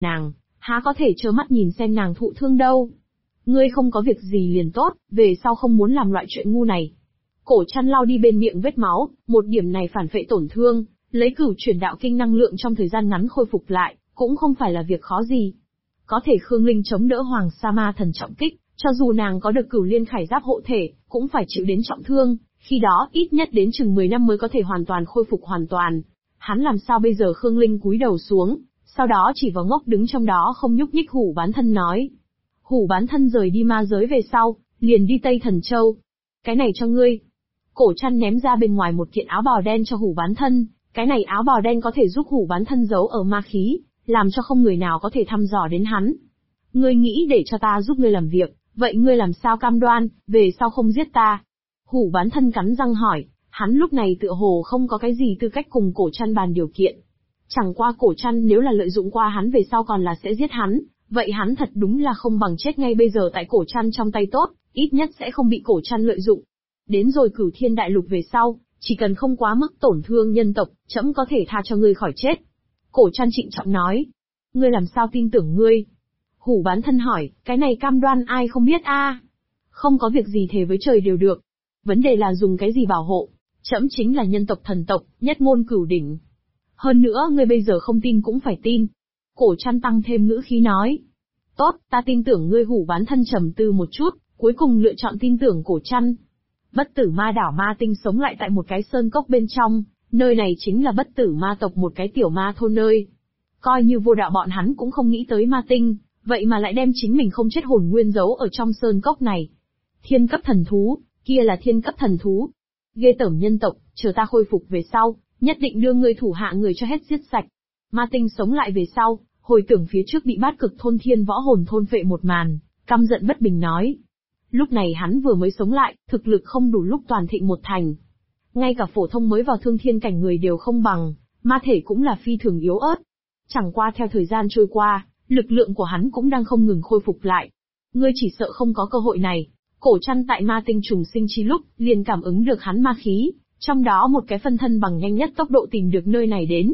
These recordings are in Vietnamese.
nàng, há có thể trơ mắt nhìn xem nàng thụ thương đâu. Ngươi không có việc gì liền tốt, về sau không muốn làm loại chuyện ngu này. Cổ Trăn lau đi bên miệng vết máu, một điểm này phản phệ tổn thương, lấy Cửu Chuyển Đạo Kinh năng lượng trong thời gian ngắn khôi phục lại, cũng không phải là việc khó gì. Có thể Khương Linh chống đỡ Hoàng Sa Ma Thần trọng kích, cho dù nàng có được Cửu Liên Khải Giáp hộ thể, cũng phải chịu đến trọng thương, khi đó ít nhất đến chừng 10 năm mới có thể hoàn toàn khôi phục hoàn toàn. Hắn làm sao bây giờ? Khương Linh cúi đầu xuống, sau đó chỉ vào ngốc đứng trong đó không nhúc nhích Hủ Bán Thân nói. Hủ Bán Thân rời đi ma giới về sau, liền đi Tây Thần Châu. Cái này cho ngươi. Cổ Trăn ném ra bên ngoài một kiện áo bào đen cho Hủ Bán Thân, cái này áo bào đen có thể giúp Hủ Bán Thân giấu ở ma khí, làm cho không người nào có thể thăm dò đến hắn. Ngươi nghĩ để cho ta giúp ngươi làm việc, vậy ngươi làm sao cam đoan, về sau không giết ta? Hủ Bán Thân cắn răng hỏi, hắn lúc này tựa hồ không có cái gì tư cách cùng Cổ Trăn bàn điều kiện. Chẳng qua Cổ Trăn nếu là lợi dụng qua hắn về sau còn là sẽ giết hắn, vậy hắn thật đúng là không bằng chết ngay bây giờ tại Cổ Trăn trong tay tốt, ít nhất sẽ không bị Cổ Trăn lợi dụng. Đến rồi Cửu Thiên Đại Lục về sau, chỉ cần không quá mức tổn thương nhân tộc, trẫm có thể tha cho ngươi khỏi chết. Cổ Trăn trịnh trọng nói. Ngươi làm sao tin tưởng ngươi? Hủ Bán Thân hỏi, cái này cam đoan ai không biết a? Không có việc gì thề với trời đều được. Vấn đề là dùng cái gì bảo hộ? Trẫm chính là nhân tộc thần tộc, nhất ngôn cửu đỉnh. Hơn nữa ngươi bây giờ không tin cũng phải tin. Cổ Trăn tăng thêm ngữ khí nói. Tốt, ta tin tưởng ngươi. Hủ Bán Thân trầm tư một chút, cuối cùng lựa chọn tin tưởng Cổ Trăn. Bất Tử Ma Đảo ma tinh sống lại tại một cái sơn cốc bên trong, nơi này chính là Bất Tử Ma tộc một cái tiểu ma thôn nơi. Coi như Vô Đạo bọn hắn cũng không nghĩ tới ma tinh, vậy mà lại đem chính mình không chết hồn nguyên giấu ở trong sơn cốc này. Thiên cấp thần thú, kia là thiên cấp thần thú. Ghê tởm nhân tộc, chờ ta khôi phục về sau, nhất định đưa ngươi thủ hạ người cho hết giết sạch. Ma tinh sống lại về sau, hồi tưởng phía trước bị Bát Cực thôn thiên võ hồn thôn phệ một màn, căm giận bất bình nói. Lúc này hắn vừa mới sống lại, thực lực không đủ lúc toàn thịnh một thành. Ngay cả phổ thông mới vào thương thiên cảnh người đều không bằng, ma thể cũng là phi thường yếu ớt. Chẳng qua theo thời gian trôi qua, lực lượng của hắn cũng đang không ngừng khôi phục lại. Ngươi chỉ sợ không có cơ hội này. Cổ Trăn tại ma tinh trùng sinh chi lúc, liền cảm ứng được hắn ma khí, trong đó một cái phân thân bằng nhanh nhất tốc độ tìm được nơi này đến.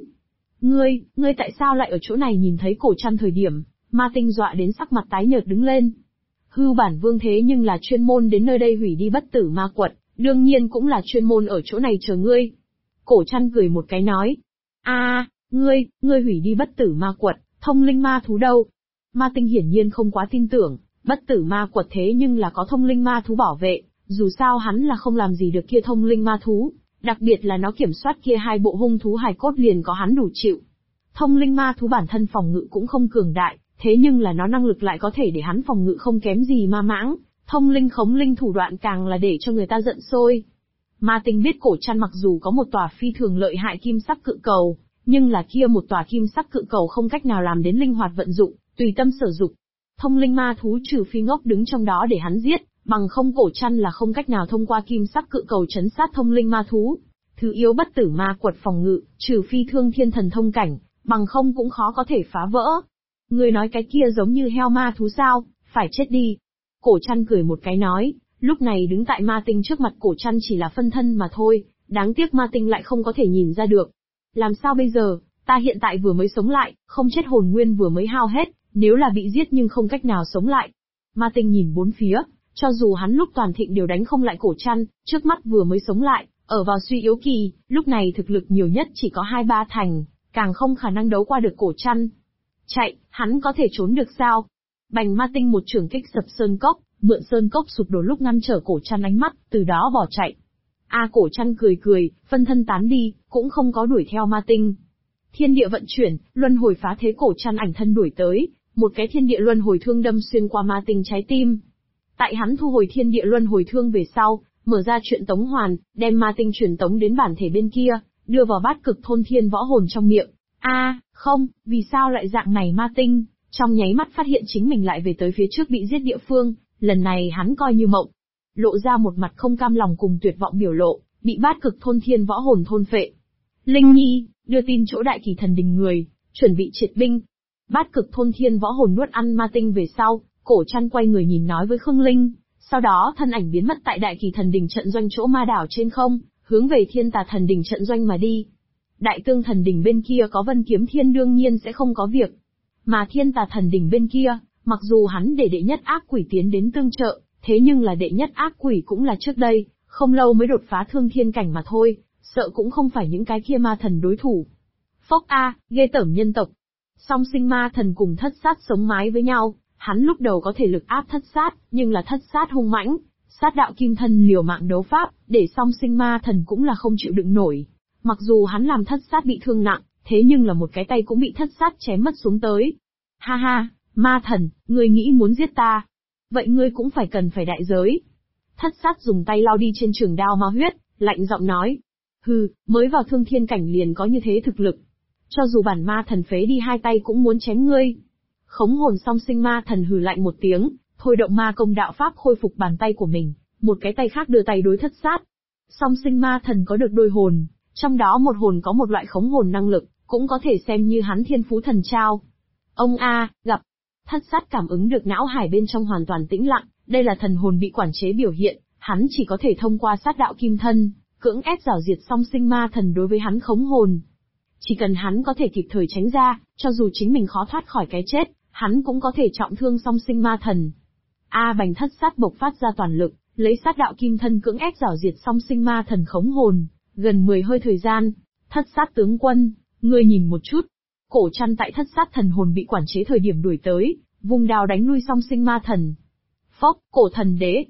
Ngươi tại sao lại ở chỗ này? Nhìn thấy Cổ Trăn thời điểm, ma tinh dọa đến sắc mặt tái nhợt đứng lên. Hưu bản vương thế nhưng là chuyên môn đến nơi đây hủy đi Bất Tử Ma quật, đương nhiên cũng là chuyên môn ở chỗ này chờ ngươi. Cổ Trăn cười một cái nói. Ngươi hủy đi Bất Tử Ma quật, thông linh ma thú đâu? Ma tinh hiển nhiên không quá tin tưởng, Bất Tử Ma quật thế nhưng là có thông linh ma thú bảo vệ, dù sao hắn là không làm gì được kia thông linh ma thú, đặc biệt là nó kiểm soát kia hai bộ hung thú hài cốt liền có hắn đủ chịu. Thông linh ma thú bản thân phòng ngự cũng không cường đại, thế nhưng là nó năng lực lại có thể để hắn phòng ngự không kém gì ma mãng, thông linh khống linh thủ đoạn càng là để cho người ta giận sôi. Ma tinh biết Cổ Trăn mặc dù có một tòa phi thường lợi hại kim sắc cự cầu, nhưng là kia một tòa kim sắc cự cầu không cách nào làm đến linh hoạt vận dụng, tùy tâm sử dụng. Thông linh ma thú trừ phi ngốc đứng trong đó để hắn giết, bằng không Cổ Trăn là không cách nào thông qua kim sắc cự cầu trấn sát thông linh ma thú. Thứ yếu Bất Tử Ma quật phòng ngự, trừ phi thương thiên thần thông cảnh, bằng không cũng khó có thể phá vỡ. Ngươi nói cái kia giống như heo ma thú sao, phải chết đi. Cổ Trăn cười một cái nói, lúc này đứng tại ma tinh trước mặt Cổ Trăn chỉ là phân thân mà thôi, đáng tiếc ma tinh lại không có thể nhìn ra được. Làm sao bây giờ, ta hiện tại vừa mới sống lại, không chết hồn nguyên vừa mới hao hết, nếu là bị giết nhưng không cách nào sống lại. Ma tinh nhìn bốn phía, cho dù hắn lúc toàn thịnh đều đánh không lại Cổ Trăn, trước mắt vừa mới sống lại, ở vào suy yếu kỳ, lúc này thực lực nhiều nhất chỉ có 2-3 thành, càng không khả năng đấu qua được Cổ Trăn. Chạy, hắn có thể trốn được sao? Bành ma tinh một trường kích sập sơn cốc, mượn sơn cốc sụp đổ lúc ngăn trở Cổ Trăn ánh mắt, từ đó bỏ chạy. Cổ Trăn cười, phân thân tán đi, cũng không có đuổi theo ma tinh. Thiên địa vận chuyển, luân hồi phá thế. Cổ Trăn ảnh thân đuổi tới, một cái thiên địa luân hồi thương đâm xuyên qua ma tinh trái tim. Tại hắn thu hồi thiên địa luân hồi thương về sau, mở ra chuyện tống hoàn, đem ma tinh truyền tống đến bản thể bên kia, đưa vào Bát Cực thôn thiên võ hồn trong miệng. Không, vì sao lại dạng này? Ma tinh trong nháy mắt phát hiện chính mình lại về tới phía trước bị giết địa phương, lần này hắn coi như mộng, lộ ra một mặt không cam lòng cùng tuyệt vọng biểu lộ, bị Bát Cực thôn thiên võ hồn thôn phệ. Linh Nhi, đưa tin chỗ Đại Kỳ Thần Đình người, chuẩn bị triệt binh. Bát Cực thôn thiên võ hồn nuốt ăn ma tinh về sau, Cổ Trăn quay người nhìn nói với Khương Linh, sau đó thân ảnh biến mất tại Đại Kỳ Thần Đình trận doanh chỗ ma đảo trên không, hướng về Thiên Tà Thần Đình trận doanh mà đi. Đại Tương Thần Đình bên kia có Vân Kiếm Thiên đương nhiên sẽ không có việc. Mà thiên tà thần đỉnh bên kia, mặc dù hắn để đệ nhất ác quỷ tiến đến tương trợ, thế nhưng là đệ nhất ác quỷ cũng là trước đây, không lâu mới đột phá thương thiên cảnh mà thôi, sợ cũng không phải những cái kia ma thần đối thủ. Phốc a, ghê tởm nhân tộc. Song sinh ma thần cùng thất sát sống mái với nhau, hắn lúc đầu có thể lực áp thất sát, nhưng là thất sát hung mãnh, sát đạo kim thân liều mạng đấu pháp, để song sinh ma thần cũng là không chịu đựng nổi. Mặc dù hắn làm thất sát bị thương nặng, thế nhưng là một cái tay cũng bị thất sát chém mất xuống tới. Ha ha, ma thần, ngươi nghĩ muốn giết ta? Vậy ngươi cũng cần phải đại giới. Thất sát dùng tay lau đi trên trường đao ma huyết, lạnh giọng nói. Hừ, mới vào thương thiên cảnh liền có như thế thực lực. Cho dù bản ma thần phế đi hai tay cũng muốn chém ngươi. Khống hồn song sinh ma thần hừ lạnh một tiếng, thôi động ma công đạo pháp khôi phục bàn tay của mình, một cái tay khác đưa tay đối thất sát. Song sinh ma thần có được đôi hồn, trong đó một hồn có một loại khống hồn năng lực, cũng có thể xem như hắn thiên phú thần trao. Ông a, gặp. Thất sát cảm ứng được não hải bên trong hoàn toàn tĩnh lặng, đây là thần hồn bị quản chế biểu hiện, hắn chỉ có thể thông qua sát đạo kim thân, cưỡng ép rào diệt song sinh ma thần đối với hắn khống hồn. Chỉ cần hắn có thể kịp thời tránh ra, cho dù chính mình khó thoát khỏi cái chết, hắn cũng có thể trọng thương song sinh ma thần. Bành thất sát bộc phát ra toàn lực, lấy sát đạo kim thân cưỡng ép rào diệt song sinh ma thần khống hồn, gần 10 hơi thời gian. Thất sát tướng quân, ngươi nhìn một chút. Cổ Trăn tại thất sát thần hồn bị quản chế thời điểm đuổi tới, vùng đao đánh lui song sinh ma thần. Phốc, cổ thần đế.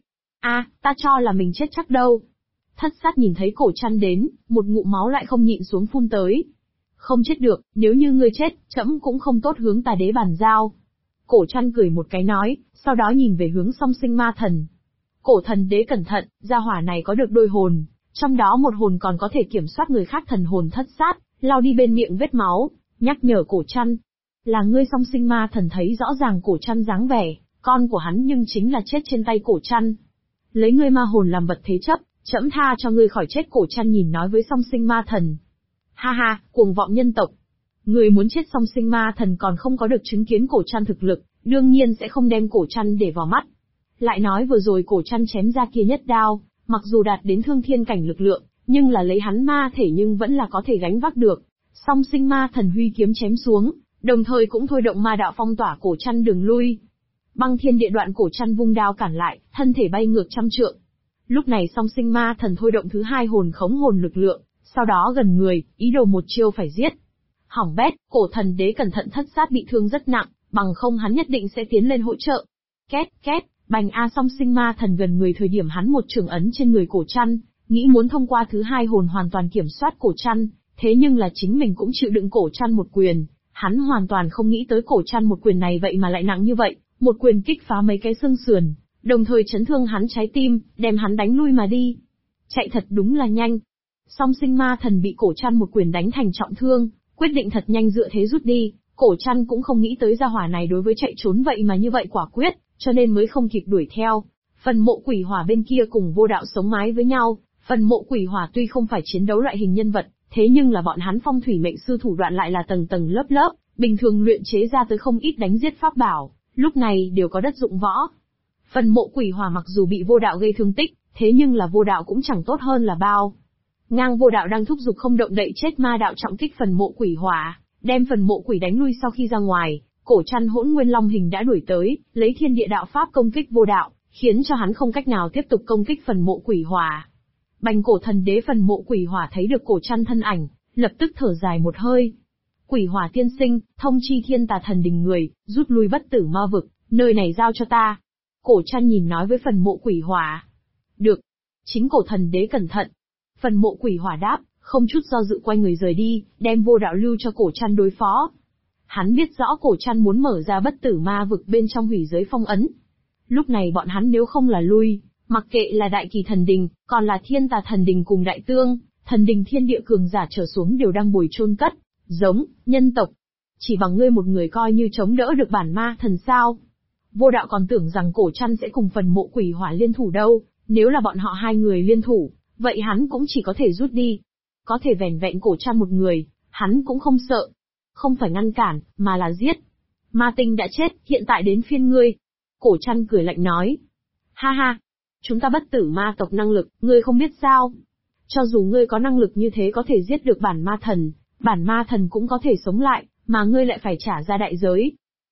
Ta cho là mình chết chắc đâu. Thất sát nhìn thấy Cổ Trăn đến, một ngụm máu lại không nhịn xuống phun tới. Không chết được, nếu như ngươi chết, trẫm cũng không tốt hướng tà đế bàn giao. Cổ Trăn cười một cái nói, sau đó nhìn về hướng song sinh ma thần. Cổ thần đế cẩn thận, gia hỏa này có được đôi hồn, trong đó một hồn còn có thể kiểm soát người khác thần hồn. Thất sát, lau đi bên miệng vết máu, nhắc nhở Cổ Trăn. Là ngươi. Song sinh ma thần thấy rõ ràng Cổ Trăn dáng vẻ, con của hắn nhưng chính là chết trên tay Cổ Trăn. Lấy ngươi ma hồn làm vật thế chấp, trẫm tha cho ngươi khỏi chết. Cổ Trăn nhìn nói với song sinh ma thần. Ha ha, cuồng vọng nhân tộc. Ngươi muốn chết. Song sinh ma thần còn không có được chứng kiến Cổ Trăn thực lực, đương nhiên sẽ không đem Cổ Trăn để vào mắt. Lại nói vừa rồi Cổ Trăn chém ra kia nhất đao, mặc dù đạt đến thương thiên cảnh lực lượng, nhưng là lấy hắn ma thể nhưng vẫn là có thể gánh vác được. Song sinh ma thần huy kiếm chém xuống, đồng thời cũng thôi động ma đạo phong tỏa Cổ Trăn đường lui. Băng thiên địa đoạn. Cổ Trăn vung đao cản lại, thân thể bay ngược trăm trượng. Lúc này song sinh ma thần thôi động thứ hai hồn khống hồn lực lượng, sau đó gần người, ý đồ một chiêu phải giết. Hỏng bét, cổ thần đế cẩn thận, thất sát bị thương rất nặng, bằng không hắn nhất định sẽ tiến lên hỗ trợ. Két, két, bành song sinh ma thần gần người thời điểm hắn một trường ấn trên người Cổ Trăn, nghĩ muốn thông qua thứ hai hồn hoàn toàn kiểm soát Cổ Trăn, thế nhưng là chính mình cũng chịu đựng Cổ Trăn một quyền, hắn hoàn toàn không nghĩ tới Cổ Trăn một quyền này vậy mà lại nặng như vậy, một quyền kích phá mấy cái xương sườn, đồng thời chấn thương hắn trái tim, đem hắn đánh lui mà đi. Chạy thật đúng là nhanh. Song sinh ma thần bị Cổ Trăn một quyền đánh thành trọng thương, quyết định thật nhanh dựa thế rút đi. Cổ Trăn cũng không nghĩ tới gia hỏa này đối với chạy trốn vậy mà như vậy quả quyết, cho nên mới không kịp đuổi theo. Phần mộ quỷ hỏa bên kia cùng vô đạo sống mái với nhau, phần mộ quỷ hỏa tuy không phải chiến đấu loại hình nhân vật, thế nhưng là bọn hắn phong thủy mệnh sư thủ đoạn lại là tầng tầng lớp lớp, bình thường luyện chế ra tới không ít đánh giết pháp bảo, lúc này đều có đất dụng võ. Phần mộ quỷ hỏa mặc dù bị vô đạo gây thương tích, thế nhưng là vô đạo cũng chẳng tốt hơn là bao. Ngang vô đạo đang thúc giục không động đậy chết ma đạo trọng kích phần mộ quỷ hỏa, đem phần mộ quỷ đánh lui. Sau khi ra ngoài, Cổ Trăn hỗn nguyên long hình đã đuổi tới, lấy thiên địa đạo pháp công kích vô đạo, khiến cho hắn không cách nào tiếp tục công kích phần mộ quỷ hỏa. Bành cổ thần đế phần mộ quỷ hỏa thấy được Cổ Trăn thân ảnh, lập tức thở dài một hơi. Quỷ hỏa tiên sinh, thông chi thiên tà thần đình người, rút lui bất tử ma vực, nơi này giao cho ta. Cổ Trăn nhìn nói với phần mộ quỷ hỏa. Được. Chính cổ thần đế cẩn thận. Phần mộ quỷ hỏa đáp, không chút do dự quay người rời đi, đem vô đạo lưu cho Cổ Trăn đối phó. Hắn biết rõ Cổ Trăn muốn mở ra bất tử ma vực bên trong hủy giới phong ấn. Lúc này bọn hắn nếu không là lui, mặc kệ là đại kỳ thần đình, còn là thiên tà thần đình cùng đại tương, thần đình thiên địa cường giả trở xuống đều đang bồi chôn cất, giống, nhân tộc. Chỉ bằng ngươi một người coi như chống đỡ được bản ma thần sao? Vô đạo còn tưởng rằng Cổ Trăn sẽ cùng phần mộ quỷ hỏa liên thủ đâu, nếu là bọn họ hai người liên thủ, vậy hắn cũng chỉ có thể rút đi. Có thể vẻn vẹn Cổ Trăn một người, hắn cũng không sợ. Không phải ngăn cản, mà là giết. Ma tinh đã chết, hiện tại đến phiên ngươi. Cổ Trăn cười lạnh nói. Ha ha, chúng ta bất tử ma tộc năng lực, ngươi không biết sao? Cho dù ngươi có năng lực như thế có thể giết được bản ma thần cũng có thể sống lại, mà ngươi lại phải trả ra đại giới,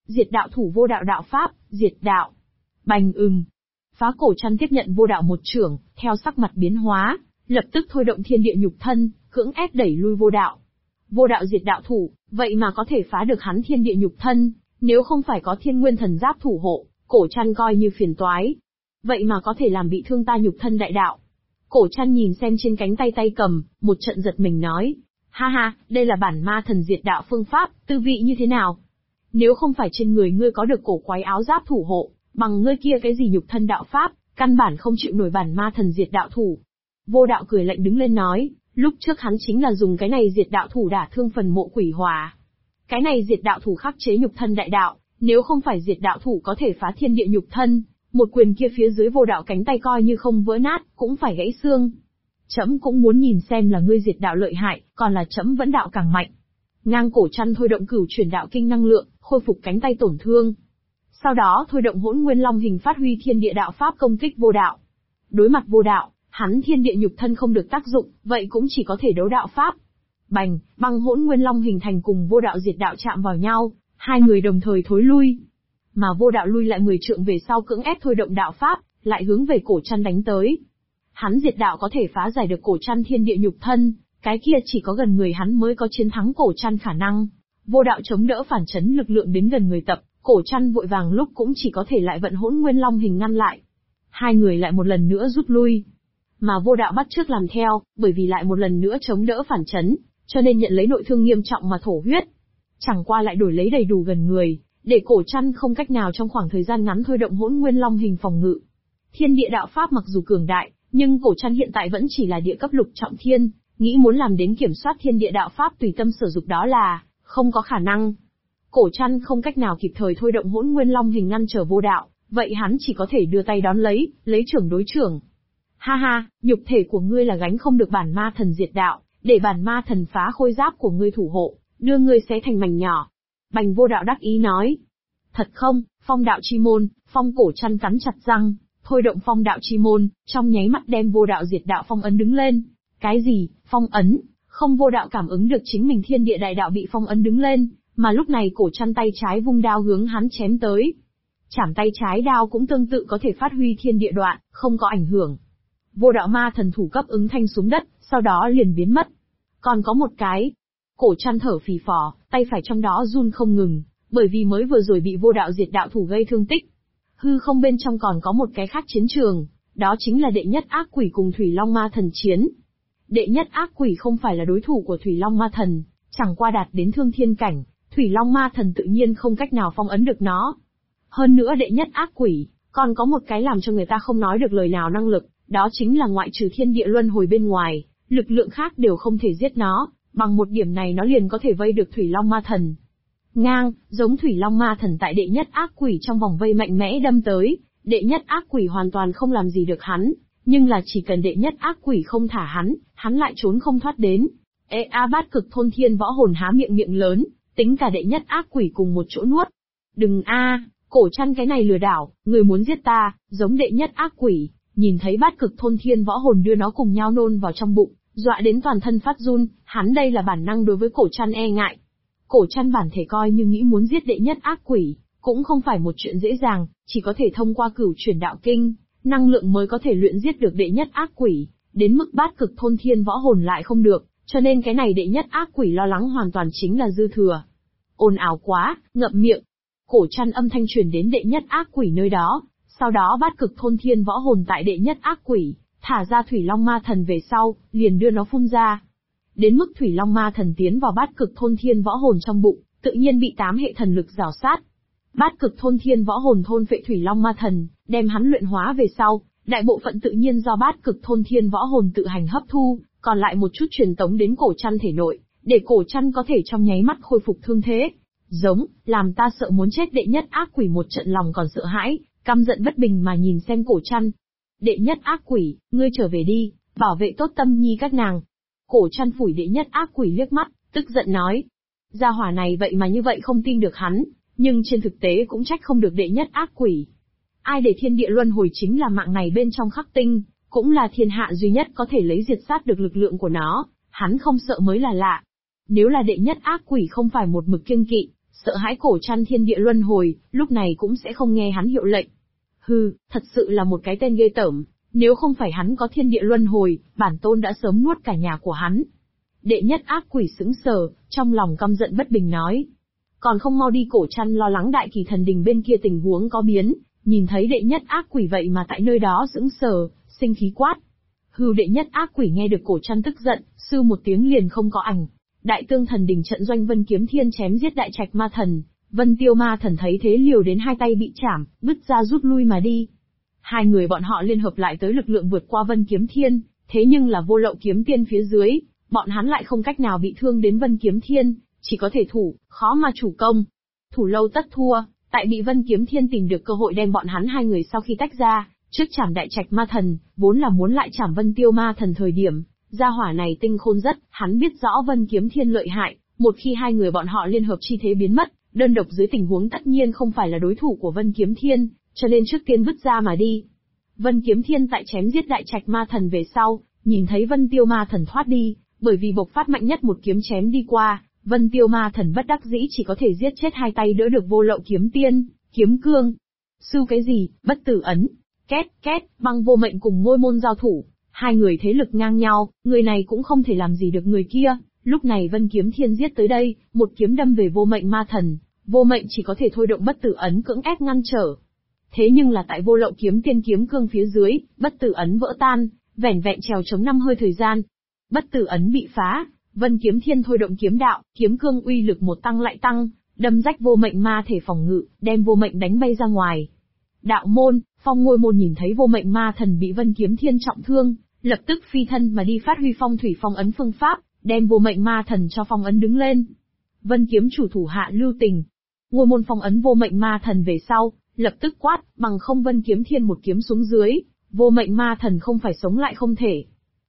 Diệt đạo thủ vô đạo đạo pháp, diệt đạo. Bành Phá cổ chăn tiếp nhận vô đạo một chưởng, theo sắc mặt biến hóa, lập tức thôi động thiên địa nhục thân, cưỡng ép đẩy lui vô đạo. Vô đạo diệt đạo thủ, vậy mà có thể phá được hắn thiên địa nhục thân, nếu không phải có thiên nguyên thần giáp thủ hộ, cổ chăn coi như phiền toái. Vậy mà có thể làm bị thương ta nhục thân đại đạo. Cổ chăn nhìn xem trên cánh tay cầm, một trận giật mình nói. Ha ha, đây là bản ma thần diệt đạo phương pháp, tư vị như thế nào? Nếu không phải trên người ngươi có được cổ quái áo giáp thủ hộ, bằng ngươi kia cái gì nhục thân đạo pháp, căn bản không chịu nổi bản ma thần diệt đạo thủ. Vô đạo cười lạnh đứng lên nói, lúc trước hắn chính là dùng cái này diệt đạo thủ đả thương phần mộ quỷ hỏa. Cái này diệt đạo thủ khắc chế nhục thân đại đạo, nếu không phải diệt đạo thủ có thể phá thiên địa nhục thân, một quyền kia phía dưới vô đạo cánh tay coi như không vỡ nát, cũng phải gãy xương. Trẫm cũng muốn nhìn xem là ngươi diệt đạo lợi hại, còn là trẫm vẫn đạo càng mạnh. Ngang cổ chăn thôi động cửu chuyển đạo kinh năng lượng, khôi phục cánh tay tổn thương. Sau đó thôi động hỗn nguyên long hình phát huy thiên địa đạo pháp công kích vô đạo. Đối mặt vô đạo, hắn thiên địa nhục thân không được tác dụng, vậy cũng chỉ có thể đấu đạo pháp. Bành, băng hỗn nguyên long hình thành cùng vô đạo diệt đạo chạm vào nhau, hai người đồng thời thối lui. Mà vô đạo lui lại 10 trượng về sau cưỡng ép thôi động đạo pháp, lại hướng về cổ chăn đánh tới. Hắn diệt đạo có thể phá giải được cổ chăn thiên địa nhục thân, cái kia chỉ có gần người hắn mới có chiến thắng cổ chăn khả năng. Vô đạo chống đỡ phản chấn lực lượng đến gần người tập, cổ chăn vội vàng lúc cũng chỉ có thể lại vận hỗn nguyên long hình ngăn lại. Hai người lại một lần nữa rút lui. Mà vô đạo bắt chước làm theo, bởi vì lại một lần nữa chống đỡ phản chấn, cho nên nhận lấy nội thương nghiêm trọng mà thổ huyết. Chẳng qua lại đổi lấy đầy đủ gần người, để cổ chăn không cách nào trong khoảng thời gian ngắn thôi động hỗn nguyên long hình phòng ngự. Thiên địa đạo pháp mặc dù cường đại, nhưng cổ chăn hiện tại vẫn chỉ là địa cấp lục trọng thiên, nghĩ muốn làm đến kiểm soát thiên địa đạo pháp tùy tâm sử dụng đó là không có khả năng. Cổ chăn không cách nào kịp thời thôi động hỗn nguyên long hình ngăn trở vô đạo, vậy hắn chỉ có thể đưa tay đón lấy trưởng đối trưởng. Ha ha, nhục thể của ngươi là gánh không được bản ma thần diệt đạo, để bản ma thần phá khôi giáp của ngươi thủ hộ, đưa ngươi xé thành mảnh nhỏ. Bành vô đạo đắc ý nói. Thật không, phong đạo chi môn, phong cổ chăn cắn chặt răng, thôi động phong đạo chi môn, trong nháy mắt đem vô đạo diệt đạo phong ấn đứng lên. Cái gì, phong ấn? Không, vô đạo cảm ứng được chính mình thiên địa đại đạo bị phong ấn đứng lên, mà lúc này cổ chăn tay trái vung đao hướng hắn chém tới. Chảm tay trái đao cũng tương tự có thể phát huy thiên địa đoạn, không có ảnh hưởng. Vô đạo ma thần thủ cấp ứng thanh xuống đất, sau đó liền biến mất. Còn có một cái. Cổ chăn thở phì phò, tay phải trong đó run không ngừng, bởi vì mới vừa rồi bị vô đạo diệt đạo thủ gây thương tích. Hư không bên trong còn có một cái khác chiến trường, đó chính là đệ nhất ác quỷ cùng Thủy Long ma thần chiến. Đệ nhất ác quỷ không phải là đối thủ của Thủy Long ma thần, chẳng qua đạt đến thương thiên cảnh, Thủy Long ma thần tự nhiên không cách nào phong ấn được nó. Hơn nữa đệ nhất ác quỷ, còn có một cái làm cho người ta không nói được lời nào năng lực, đó chính là ngoại trừ thiên địa luân hồi bên ngoài, lực lượng khác đều không thể giết nó, bằng một điểm này nó liền có thể vây được Thủy Long ma thần. Ngang, giống Thủy Long ma thần tại đệ nhất ác quỷ trong vòng vây mạnh mẽ đâm tới, đệ nhất ác quỷ hoàn toàn không làm gì được hắn, nhưng là chỉ cần đệ nhất ác quỷ không thả hắn lại trốn không thoát đến. Bát cực thôn thiên võ hồn há miệng lớn, tính cả đệ nhất ác quỷ cùng một chỗ nuốt. Đừng cổ chăn cái này lừa đảo, người muốn giết ta, giống đệ nhất ác quỷ, nhìn thấy bát cực thôn thiên võ hồn đưa nó cùng nhau nôn vào trong bụng, dọa đến toàn thân phát run, hắn đây là bản năng đối với cổ chăn e ngại. Cổ chăn bản thể coi như nghĩ muốn giết đệ nhất ác quỷ, cũng không phải một chuyện dễ dàng, chỉ có thể thông qua cửu chuyển đạo kinh, năng lượng mới có thể luyện giết được đệ nhất ác quỷ, đến mức bát cực thôn thiên võ hồn lại không được, cho nên cái này đệ nhất ác quỷ lo lắng hoàn toàn chính là dư thừa. Ồn ào quá, ngậm miệng. Cổ chăn âm thanh truyền đến đệ nhất ác quỷ nơi đó, sau đó bát cực thôn thiên võ hồn tại đệ nhất ác quỷ, thả ra Thủy Long ma thần về sau, liền đưa nó phun ra. Đến mức Thủy Long ma thần tiến vào bát cực thôn thiên võ hồn trong bụng, tự nhiên bị 8 hệ thần lực rào sát. Bát cực thôn thiên võ hồn thôn phệ Thủy Long ma thần, đem hắn luyện hóa về sau, đại bộ phận tự nhiên do bát cực thôn thiên võ hồn tự hành hấp thu, còn lại một chút truyền tống đến cổ chăn thể nội, để cổ chăn có thể trong nháy mắt khôi phục thương thế. Giống, làm ta sợ muốn chết đệ nhất ác quỷ một trận lòng còn sợ hãi, căm giận bất bình mà nhìn xem cổ chăn. Đệ nhất ác quỷ, ngươi trở về đi, bảo vệ tốt Tâm Nhi các nàng. Cổ chăn phủi đệ nhất ác quỷ liếc mắt, tức giận nói. Gia hỏa này vậy mà như vậy không tin được hắn, nhưng trên thực tế cũng trách không được đệ nhất ác quỷ. Ai để thiên địa luân hồi chính là mạng này bên trong khắc tinh, cũng là thiên hạ duy nhất có thể lấy diệt sát được lực lượng của nó, hắn không sợ mới là lạ. Nếu là đệ nhất ác quỷ không phải một mực kiêng kỵ, sợ hãi cổ trăn thiên địa luân hồi, lúc này cũng sẽ không nghe hắn hiệu lệnh. Hừ, thật sự là một cái tên ghê tởm, nếu không phải hắn có thiên địa luân hồi, bản tôn đã sớm nuốt cả nhà của hắn. Đệ nhất ác quỷ sững sờ, trong lòng căm giận bất bình nói. Còn không mau đi. Cổ trăn lo lắng Đại Kỳ Thần Đình bên kia tình huống có biến, nhìn thấy đệ nhất ác quỷ vậy mà tại nơi đó sững sờ, sinh khí quát. Hừ, đệ nhất ác quỷ nghe được cổ trăn tức giận, sư một tiếng liền không có ảnh. Đại Tương Thần Đình trận doanh Vân Kiếm Thiên chém giết Đại Trạch Ma Thần, Vân Tiêu Ma Thần thấy thế liều đến hai tay bị chảm, bứt ra rút lui mà đi. Hai người bọn họ liên hợp lại tới lực lượng vượt qua Vân Kiếm Thiên, thế nhưng là Vô Lậu Kiếm Tiên phía dưới, bọn hắn lại không cách nào bị thương đến Vân Kiếm Thiên, chỉ có thể thủ, khó mà chủ công. Thủ lâu tất thua, tại bị Vân Kiếm Thiên tìm được cơ hội đem bọn hắn hai người sau khi tách ra, trước chảm Đại Trạch Ma Thần, vốn là muốn lại chảm Vân Tiêu Ma Thần thời điểm, gia hỏa này tinh khôn rất, hắn biết rõ Vân Kiếm Thiên lợi hại, một khi hai người bọn họ liên hợp chi thế biến mất, đơn độc dưới tình huống tất nhiên không phải là đối thủ của Vân Kiếm Thiên, cho nên trước tiên vứt ra mà đi. Vân Kiếm Thiên tại chém giết Đại Trạch Ma Thần về sau, nhìn thấy Vân Tiêu Ma Thần thoát đi, bởi vì bộc phát mạnh nhất một kiếm chém đi qua, Vân Tiêu Ma Thần bất đắc dĩ chỉ có thể giết chết hai tay đỡ được Vô Lậu Kiếm Tiên, Kiếm Cương. Sư cái gì, bất tử ấn, két, két, Băng Vô Mệnh cùng Ngôi Môn giao thủ, hai người thế lực ngang nhau, người này cũng không thể làm gì được người kia. Lúc này Vân Kiếm Thiên giết tới đây, một kiếm đâm về Vô Mệnh Ma Thần, Vô Mệnh chỉ có thể thôi động bất tử ấn cưỡng ép ngăn trở. Thế nhưng là tại Vô Lậu Kiếm Tiên Kiếm Cương phía dưới, bất tử ấn vỡ tan, vẻn vẹn trèo chống 5 hơi thời gian. Bất tử ấn bị phá, Vân Kiếm Thiên thôi động kiếm đạo, kiếm cương uy lực một tăng lại tăng, đâm rách Vô Mệnh ma thể phòng ngự, đem Vô Mệnh đánh bay ra ngoài. Đạo môn, Phong Ngôi môn nhìn thấy Vô Mệnh ma thần bị Vân Kiếm Thiên trọng thương, lập tức phi thân mà đi phát huy phong thủy phong ấn phương pháp, đem Vô Mệnh ma thần cho phong ấn đứng lên. Vân kiếm chủ thủ hạ lưu tình. Ngôi môn phong ấn Vô Mệnh ma thần về sau, lập tức quát, bằng không Vân Kiếm Thiên một kiếm xuống dưới, Vô Mệnh ma thần không phải sống lại không thể.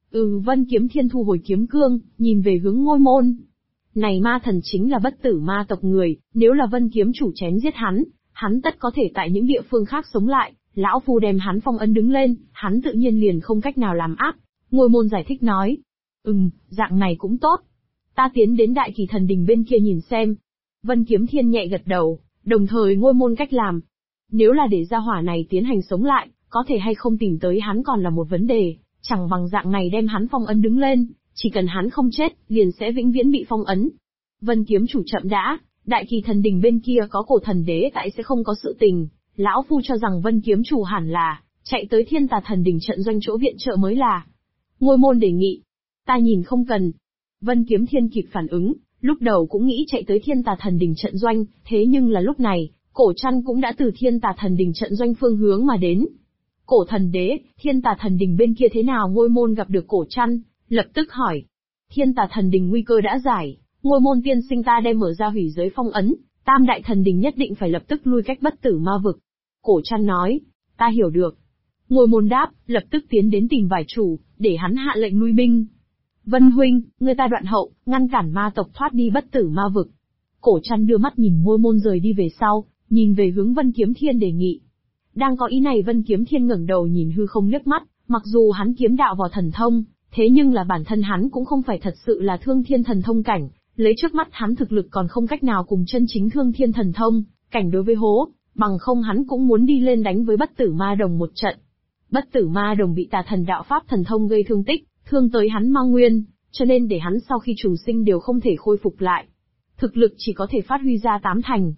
Vân Kiếm Thiên thu hồi kiếm cương, nhìn về hướng ngôi môn. Này ma thần chính là bất tử ma tộc người, nếu là Vân kiếm chủ chém giết hắn tất có thể tại những địa phương khác sống lại, lão phu đem hắn phong ấn đứng lên, hắn tự nhiên liền không cách nào làm áp. Ngôi môn giải thích nói. Dạng này cũng tốt. Ta tiến đến Đại Kỳ Thần Đình bên kia nhìn xem. Vân Kiếm Thiên nhẹ gật đầu, đồng thời ngôi môn cách làm. Nếu là để gia hỏa này tiến hành sống lại, có thể hay không tìm tới hắn còn là một vấn đề, chẳng bằng dạng này đem hắn phong ấn đứng lên, chỉ cần hắn không chết, liền sẽ vĩnh viễn bị phong ấn. Vân kiếm chủ chậm đã, Đại Kỳ Thần Đình bên kia có Cổ Thần Đế tại sẽ không có sự tình, lão phu cho rằng Vân kiếm chủ hẳn là chạy tới Thiên Tà Thần Đình trận doanh chỗ viện trợ mới là. Ngôi môn đề nghị, ta nhìn không cần. Vân Kiếm Thiên kịp phản ứng, lúc đầu cũng nghĩ chạy tới Thiên Tà Thần Đình trận doanh, thế nhưng là lúc này, Cổ Trăn cũng đã từ Thiên Tà Thần Đình trận doanh phương hướng mà đến. Cổ Thần Đế, Thiên Tà Thần Đình bên kia thế nào? Ngôi môn gặp được Cổ Trăn, lập tức hỏi. Thiên Tà Thần Đình nguy cơ đã giải, Ngôi môn tiên sinh ta đem mở ra hủy giới phong ấn, Tam Đại Thần Đình nhất định phải lập tức lui cách bất tử ma vực. Cổ Trăn nói, ta hiểu được. Ngôi môn đáp, lập tức tiến đến tìm vải chủ, để hắn hạ lệnh lui binh. Vân huynh, người ta đoạn hậu, ngăn cản ma tộc thoát đi bất tử ma vực. Cổ Trăn đưa mắt nhìn Ngôi môn rời đi về sau, nhìn về hướng Vân Kiếm Thiên đề nghị. Đang có ý này Vân Kiếm Thiên ngẩng đầu nhìn hư không liếc mắt, mặc dù hắn kiếm đạo vào thần thông, thế nhưng là bản thân hắn cũng không phải thật sự là thương thiên thần thông cảnh, lấy trước mắt hắn thực lực còn không cách nào cùng chân chính thương thiên thần thông cảnh đối với hố, bằng không hắn cũng muốn đi lên đánh với bất tử ma đồng một trận. Bất tử ma đồng bị tà thần đạo pháp thần thông gây thương tích, thương tới hắn ma nguyên, cho nên để hắn sau khi trùng sinh đều không thể khôi phục lại. Thực lực chỉ có thể phát huy ra 8 thành.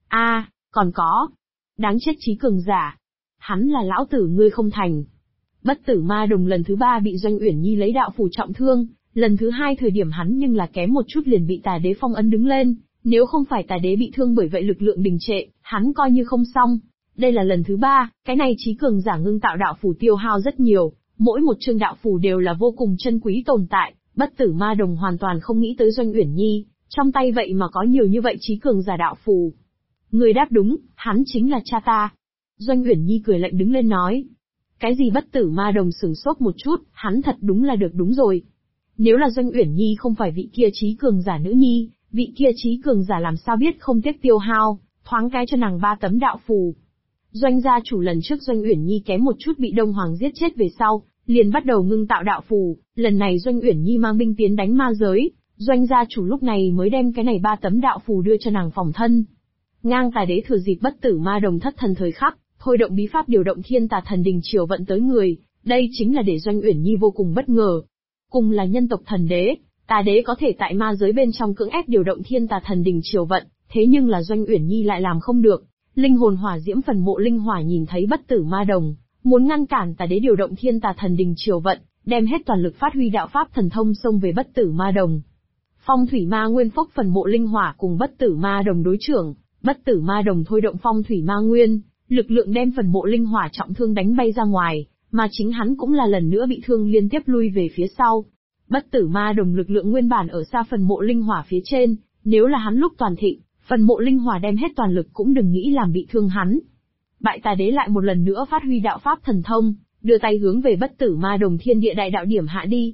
Còn có. Đáng chết trí cường giả. Hắn là lão tử ngươi không thành. Bất tử ma đồng lần thứ 3 bị Doanh Uyển Nhi lấy đạo phù trọng thương, lần thứ 2 thời điểm hắn nhưng là kém một chút liền bị tà đế phong ấn đứng lên, nếu không phải tà đế bị thương bởi vậy lực lượng đình trệ, hắn coi như không xong. Đây là lần thứ 3, cái này trí cường giả ngưng tạo đạo phù tiêu hao rất nhiều, mỗi một chương đạo phù đều là vô cùng chân quý tồn tại, bất tử ma đồng hoàn toàn không nghĩ tới Doanh Uyển Nhi, trong tay vậy mà có nhiều như vậy trí cường giả đạo phù. Người đáp đúng, hắn chính là cha ta. Doanh Uyển Nhi cười lạnh đứng lên nói. Cái gì? Bất tử ma đồng sửng sốt một chút, hắn thật đúng là được đúng rồi. Nếu là Doanh Uyển Nhi không phải vị kia trí cường giả nữ nhi, vị kia trí cường giả làm sao biết không tiếc tiêu hao, thoáng cái cho nàng 3 tấm đạo phù. Doanh gia chủ lần trước Doanh Uyển Nhi kém một chút bị Đông Hoàng giết chết về sau, liền bắt đầu ngưng tạo đạo phù, lần này Doanh Uyển Nhi mang binh tiến đánh ma giới, Doanh gia chủ lúc này mới đem cái này 3 tấm đạo phù đưa cho nàng phòng thân. Ngang Tà đế thừa dịp bất tử ma đồng thất thần thời khắc, thôi động bí pháp điều động Thiên Tà thần đình triều vận tới người, đây chính là để Doanh Uyển Nhi vô cùng bất ngờ. Cùng là nhân tộc thần đế, Tà đế có thể tại ma giới bên trong cưỡng ép điều động Thiên Tà thần đình triều vận, thế nhưng là Doanh Uyển Nhi lại làm không được. Linh hồn hỏa diễm phần mộ linh hỏa nhìn thấy bất tử ma đồng, muốn ngăn cản Tà đế điều động Thiên Tà thần đình triều vận, đem hết toàn lực phát huy đạo pháp thần thông xông về bất tử ma đồng. Phong thủy ma nguyên phốc phần mộ linh hỏa cùng bất tử ma đồng đối trưởng, bất tử ma đồng thôi động phong thủy ma nguyên, lực lượng đem phần mộ linh hỏa trọng thương đánh bay ra ngoài, mà chính hắn cũng là lần nữa bị thương liên tiếp lui về phía sau. Bất tử ma đồng lực lượng nguyên bản ở xa phần mộ linh hỏa phía trên, nếu là hắn lúc toàn thịnh, phần mộ linh hỏa đem hết toàn lực cũng đừng nghĩ làm bị thương hắn. Bại Tà đế lại một lần nữa phát huy đạo pháp thần thông, đưa tay hướng về bất tử ma đồng thiên địa đại đạo điểm hạ đi.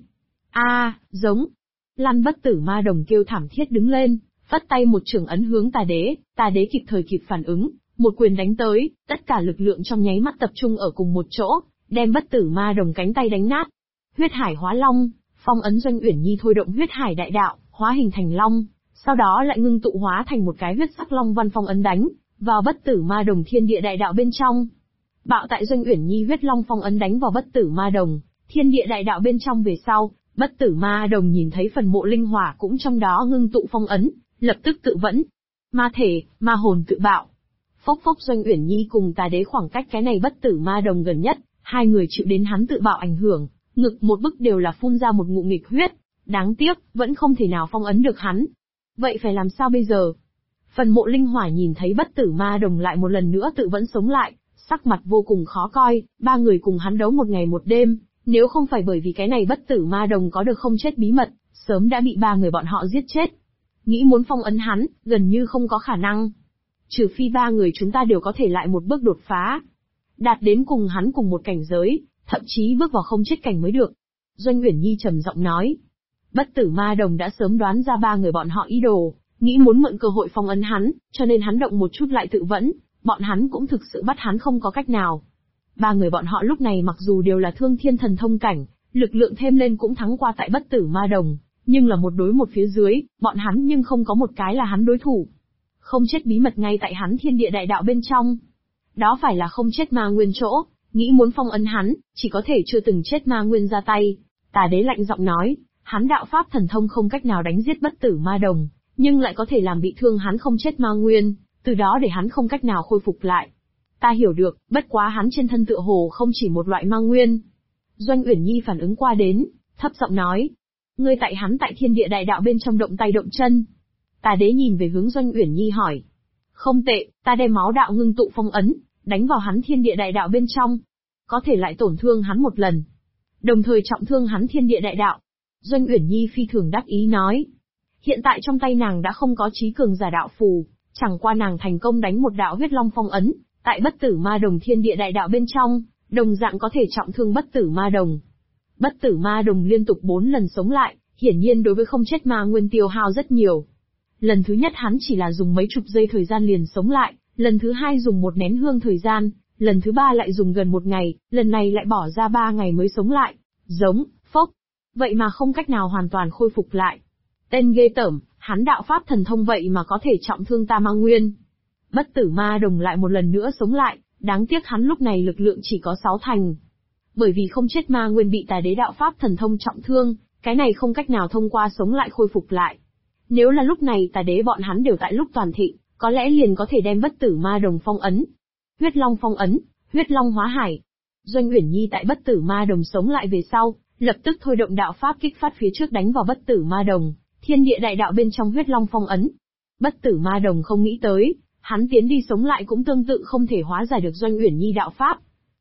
Giống. Lăn bất tử ma đồng kêu thảm thiết đứng lên, phất tay một chưởng ấn hướng Tà đế kịp thời kịp phản ứng, một quyền đánh tới, tất cả lực lượng trong nháy mắt tập trung ở cùng một chỗ, đem bất tử ma đồng cánh tay đánh nát. Huyết hải hóa long, phong ấn Doanh Uyển Nhi thôi động huyết hải đại đạo, hóa hình thành long, sau đó lại ngưng tụ hóa thành một cái huyết sắc long văn phong ấn đánh vào bất tử ma đồng thiên địa đại đạo bên trong. Bạo tại Doanh Uyển Nhi huyết long phong ấn đánh vào bất tử ma đồng thiên địa đại đạo bên trong về sau, bất tử ma đồng nhìn thấy phần mộ linh hỏa cũng trong đó ngưng tụ phong ấn, lập tức tự vẫn. Ma thể, ma hồn tự bạo. Phốc phốc Doanh Uyển Nhi cùng Tà đế khoảng cách cái này bất tử ma đồng gần nhất, hai người chịu đến hắn tự bạo ảnh hưởng, ngực một bức đều là phun ra một ngụm nghịch huyết, đáng tiếc, vẫn không thể nào phong ấn được hắn. Vậy phải làm sao bây giờ? Phần mộ linh hỏa nhìn thấy bất tử ma đồng lại một lần nữa tự vẫn sống lại, sắc mặt vô cùng khó coi, ba người cùng hắn đấu một ngày một đêm, nếu không phải bởi vì cái này bất tử ma đồng có được không chết bí mật, sớm đã bị ba người bọn họ giết chết. Nghĩ muốn phong ấn hắn, gần như không có khả năng. Trừ phi ba người chúng ta đều có thể lại một bước đột phá, đạt đến cùng hắn cùng một cảnh giới, thậm chí bước vào không chết cảnh mới được. Doanh Uyển Nhi trầm giọng nói. Bất tử ma đồng đã sớm đoán ra ba người bọn họ ý đồ, nghĩ muốn mượn cơ hội phong ấn hắn, cho nên hắn động một chút lại tự vẫn, bọn hắn cũng thực sự bắt hắn không có cách nào. Ba người bọn họ lúc này mặc dù đều là thương thiên thần thông cảnh, lực lượng thêm lên cũng thắng qua tại bất tử ma đồng, nhưng là một đối một phía dưới, bọn hắn nhưng không có một cái là hắn đối thủ. Không chết bí mật ngay tại hắn thiên địa đại đạo bên trong. Đó phải là không chết ma nguyên chỗ, nghĩ muốn phong ấn hắn, chỉ có thể chưa từng chết ma nguyên ra tay. Tà đế lạnh giọng nói, hắn đạo pháp thần thông không cách nào đánh giết bất tử ma đồng, nhưng lại có thể làm bị thương hắn không chết ma nguyên, từ đó để hắn không cách nào khôi phục lại. Ta hiểu được, bất quá hắn trên thân tựa hồ không chỉ một loại ma nguyên. Doanh Uyển Nhi phản ứng qua đến, thấp giọng nói, ngươi tại hắn tại thiên địa đại đạo bên trong động tay động chân. Tà đế nhìn về hướng Doanh Uyển Nhi hỏi. Không tệ, ta đem máu đạo ngưng tụ phong ấn, đánh vào hắn thiên địa đại đạo bên trong. Có thể lại tổn thương hắn một lần. Đồng thời trọng thương hắn thiên địa đại đạo. Doanh Uyển Nhi phi thường đắc ý nói. Hiện tại trong tay nàng đã không có trí cường giả đạo phù, chẳng qua nàng thành công đánh một đạo huyết long phong ấn, tại bất tử ma đồng thiên địa đại đạo bên trong, đồng dạng có thể trọng thương bất tử ma đồng. Bất tử ma đồng liên tục 4 lần sống lại, hiển nhiên đối với không chết ma nguyên tiêu hao rất nhiều. Lần thứ nhất hắn chỉ là dùng mấy chục giây thời gian liền sống lại, lần thứ hai dùng một nén hương thời gian, lần thứ ba lại dùng gần một ngày, lần này lại bỏ ra 3 ngày mới sống lại. Giống, phốc. Vậy mà không cách nào hoàn toàn khôi phục lại. Tên ghê tởm, hắn đạo pháp thần thông vậy mà có thể trọng thương ta ma nguyên. Bất tử ma đồng lại một lần nữa sống lại, đáng tiếc hắn lúc này lực lượng chỉ có 6 thành. Bởi vì không chết ma nguyên bị tà đế đạo pháp thần thông trọng thương, cái này không cách nào thông qua sống lại khôi phục lại. Nếu là lúc này tà đế bọn hắn đều tại lúc toàn thịnh, có lẽ liền có thể đem bất tử ma đồng phong ấn. Huyết long phong ấn, huyết long hóa hải. Doanh Uyển Nhi tại bất tử ma đồng sống lại về sau, lập tức thôi động đạo pháp kích phát phía trước đánh vào bất tử ma đồng, thiên địa đại đạo bên trong huyết long phong ấn. Bất tử ma đồng không nghĩ tới, hắn tiến đi sống lại cũng tương tự không thể hóa giải được Doanh Uyển Nhi đạo pháp.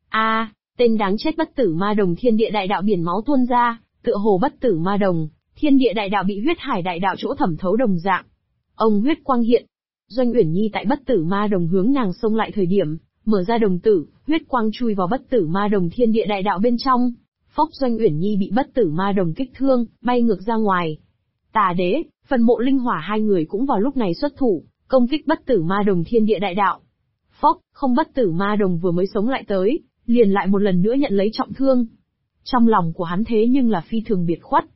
Tên đáng chết bất tử ma đồng thiên địa đại đạo biển máu tuôn ra, tựa hồ bất tử ma đồng, thiên địa đại đạo bị huyết hải đại đạo chỗ thẩm thấu đồng dạng. Ông huyết quang hiện. Doanh Uyển Nhi tại bất tử ma đồng hướng nàng xông lại thời điểm, mở ra đồng tử, huyết quang chui vào bất tử ma đồng thiên địa đại đạo bên trong. Phốc Doanh Uyển Nhi bị bất tử ma đồng kích thương, bay ngược ra ngoài. Tà đế, phần mộ linh hỏa hai người cũng vào lúc này xuất thủ, công kích bất tử ma đồng thiên địa đại đạo. Phốc, không bất tử ma đồng vừa mới sống lại tới, liền lại một lần nữa nhận lấy trọng thương. Trong lòng của hắn thế nhưng là phi thường biệt khuất.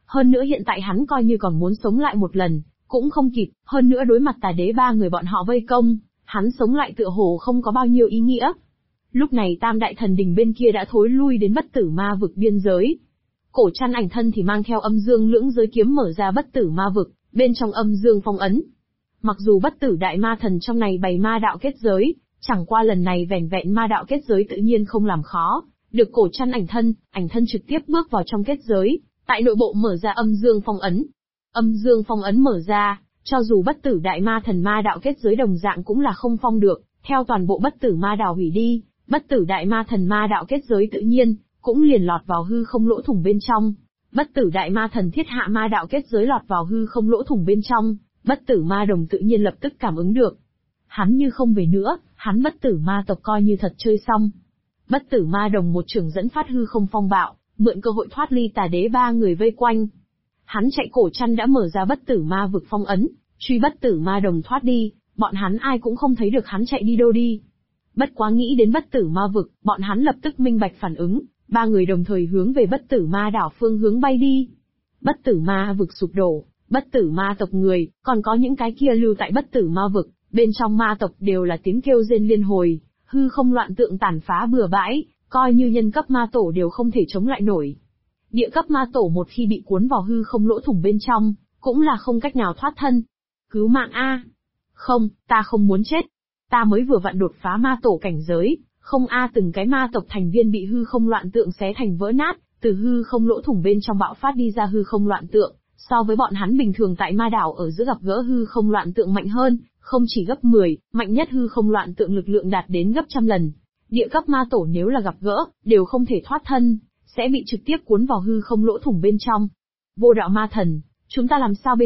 Hơn nữa hiện tại hắn coi như còn muốn sống lại một lần, cũng không kịp, hơn nữa đối mặt tà đế ba người bọn họ vây công, hắn sống lại tựa hồ không có bao nhiêu ý nghĩa. Lúc này Tam Đại Thần Đình bên kia đã thối lui đến bất tử ma vực biên giới. Cổ Trăn Ảnh thân thì mang theo âm dương lưỡng giới kiếm mở ra bất tử ma vực, bên trong âm dương phong ấn. Mặc dù bất tử đại ma thần trong này bày ma đạo kết giới, chẳng qua lần này vẻn vẹn ma đạo kết giới tự nhiên không làm khó, được Cổ Trăn Ảnh thân trực tiếp bước vào trong kết giới, tại nội bộ mở ra âm dương phong ấn. Âm dương phong ấn mở ra, cho dù bất tử đại ma thần ma đạo kết giới đồng dạng cũng là không phong được, theo toàn bộ bất tử ma đảo hủy đi, bất tử đại ma thần ma đạo kết giới tự nhiên cũng liền lọt vào hư không lỗ thủng bên trong. Bất tử đại ma thần thiết hạ ma đạo kết giới lọt vào hư không lỗ thủng bên trong, bất tử ma đồng tự nhiên lập tức cảm ứng được. Hắn như không về nữa, hắn bất tử ma tộc coi như thật chơi xong. Bất tử ma đồng một trường dẫn phát hư không phong bạo, mượn cơ hội thoát ly tà đế ba người vây quanh. Hắn chạy Cổ Trăn đã mở ra bất tử ma vực phong ấn, truy bất tử ma đồng thoát đi, bọn hắn ai cũng không thấy được hắn chạy đi đâu đi. Bất quá nghĩ đến bất tử ma vực, bọn hắn lập tức minh bạch phản ứng, ba người đồng thời hướng về bất tử ma đảo phương hướng bay đi. Bất tử ma vực sụp đổ, bất tử ma tộc người, còn có những cái kia lưu tại bất tử ma vực, bên trong ma tộc đều là tiếng kêu rên liên hồi, hư không loạn tượng tàn phá bừa bãi, coi như nhân cấp ma tổ đều không thể chống lại nổi. Địa cấp ma tổ một khi bị cuốn vào hư không lỗ thủng bên trong, cũng là không cách nào thoát thân. Cứu mạng a! Không, ta không muốn chết. Ta mới vừa vặn đột phá ma tổ cảnh giới, không a từng cái ma tộc thành viên bị hư không loạn tượng xé thành vỡ nát, từ hư không lỗ thủng bên trong bạo phát đi ra hư không loạn tượng, so với bọn hắn bình thường tại ma đảo ở giữa gặp gỡ hư không loạn tượng mạnh hơn, không chỉ gấp 10, mạnh nhất hư không loạn tượng lực lượng đạt đến gấp trăm lần. Địa cấp ma tổ nếu là gặp gỡ, đều không thể thoát thân, sẽ bị trực tiếp cuốn vào hư không lỗ thủng bên trong. Vô đạo ma thần, chúng ta làm sao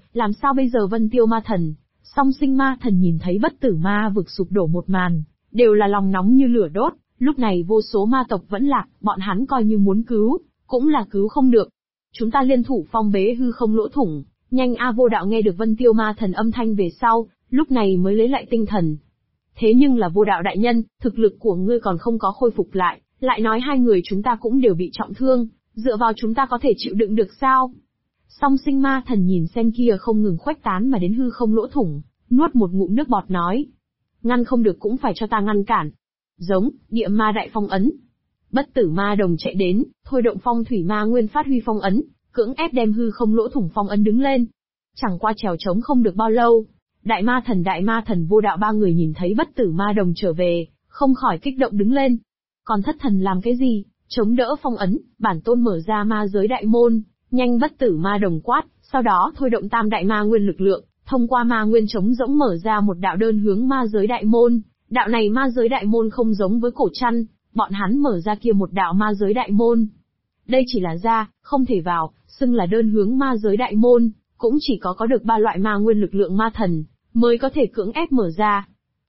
bây giờ Vân Tiêu ma thần, Song Sinh ma thần nhìn thấy bất tử ma vực sụp đổ một màn, đều là lòng nóng như lửa đốt, lúc này vô số ma tộc vẫn lạc, bọn hắn coi như muốn cứu, cũng là cứu không được. Chúng ta liên thủ phong bế hư không lỗ thủng, nhanh a Vô đạo nghe được Vân Tiêu ma thần âm thanh về sau, lúc này mới lấy lại tinh thần. Thế nhưng là Vô đạo đại nhân, thực lực của ngươi còn không có khôi phục lại nói hai người chúng ta cũng đều bị trọng thương, dựa vào chúng ta có thể chịu đựng được sao? Song Sinh ma thần nhìn xem kia không ngừng khuếch tán mà đến hư không lỗ thủng, nuốt một ngụm nước bọt nói. Ngăn không được cũng phải cho ta ngăn cản. Giống, địa ma đại phong ấn. Bất tử ma đồng chạy đến, thôi động phong thủy ma nguyên phát huy phong ấn, cưỡng ép đem hư không lỗ thủng phong ấn đứng lên. Chẳng qua trèo trống không được bao lâu, đại ma thần Vô đạo ba người nhìn thấy bất tử ma đồng trở về, không khỏi kích động đứng lên. Còn thất thần làm cái gì, chống đỡ phong ấn, bản tôn mở ra ma giới đại môn, nhanh bất tử ma đồng quát, sau đó thôi động tam đại ma nguyên lực lượng, thông qua ma nguyên trống rỗng mở ra một đạo đơn hướng ma giới đại môn. Đạo này ma giới đại môn không giống với Cổ Trăn, bọn hắn mở ra kia một đạo ma giới đại môn. Đây chỉ là ra, không thể vào, xưng là đơn hướng ma giới đại môn, cũng chỉ có được ba loại ma nguyên lực lượng ma thần, mới có thể cưỡng ép mở ra.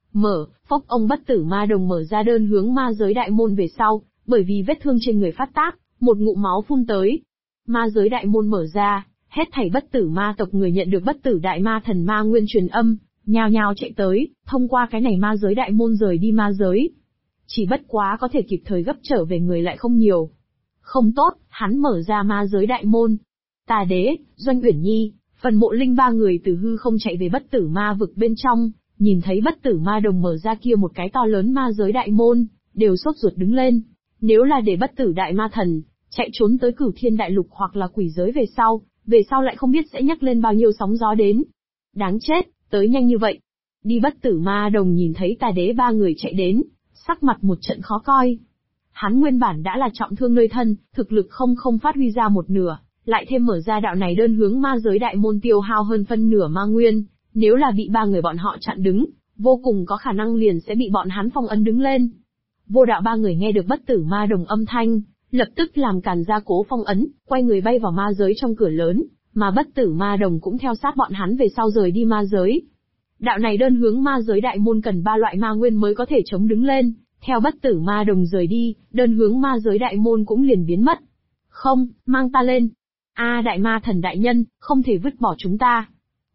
Phốc ông bất tử ma đồng mở ra đơn hướng ma giới đại môn về sau, bởi vì vết thương trên người phát tác, một ngụm máu phun tới. Ma giới đại môn mở ra, hết thảy bất tử ma tộc người nhận được bất tử đại ma thần ma nguyên truyền âm, nhao nhao chạy tới, thông qua cái này ma giới đại môn rời đi ma giới. Chỉ bất quá có thể kịp thời gấp trở về người lại không nhiều. Không tốt, hắn mở ra ma giới đại môn. Tà đế, Doanh Uyển Nhi, Phần Mộ Linh ba người từ hư không chạy về bất tử ma vực bên trong, nhìn thấy bất tử ma đồng mở ra kia một cái to lớn ma giới đại môn, đều sốt ruột đứng lên. Nếu là để bất tử đại ma thần chạy trốn tới Cửu Thiên đại lục hoặc là quỷ giới về sau lại không biết sẽ nhắc lên bao nhiêu sóng gió đến. Đáng chết, tới nhanh như vậy. Đi bất tử ma đồng nhìn thấy tà đế ba người chạy đến, sắc mặt một trận khó coi. Hắn nguyên bản đã là trọng thương nơi thân, thực lực không phát huy ra một nửa, lại thêm mở ra đạo này đơn hướng ma giới đại môn tiêu hao hơn phân nửa ma nguyên, nếu là bị ba người bọn họ chặn đứng, vô cùng có khả năng liền sẽ bị bọn hắn phong ấn đứng lên. Vô đạo ba người nghe được bất tử ma đồng âm thanh, lập tức làm càn gia cố phong ấn, quay người bay vào ma giới trong cửa lớn, mà bất tử ma đồng cũng theo sát bọn hắn về sau rời đi ma giới. Đạo này đơn hướng ma giới đại môn cần ba loại ma nguyên mới có thể chống đứng lên, theo bất tử ma đồng rời đi, đơn hướng ma giới đại môn cũng liền biến mất. Không, mang ta lên. Đại ma thần đại nhân, không thể vứt bỏ chúng ta.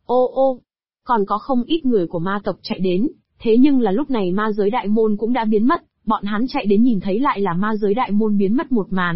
Ô, còn có không ít người của ma tộc chạy đến, thế nhưng là lúc này ma giới đại môn cũng đã biến mất, bọn hắn chạy đến nhìn thấy lại là ma giới đại môn biến mất một màn,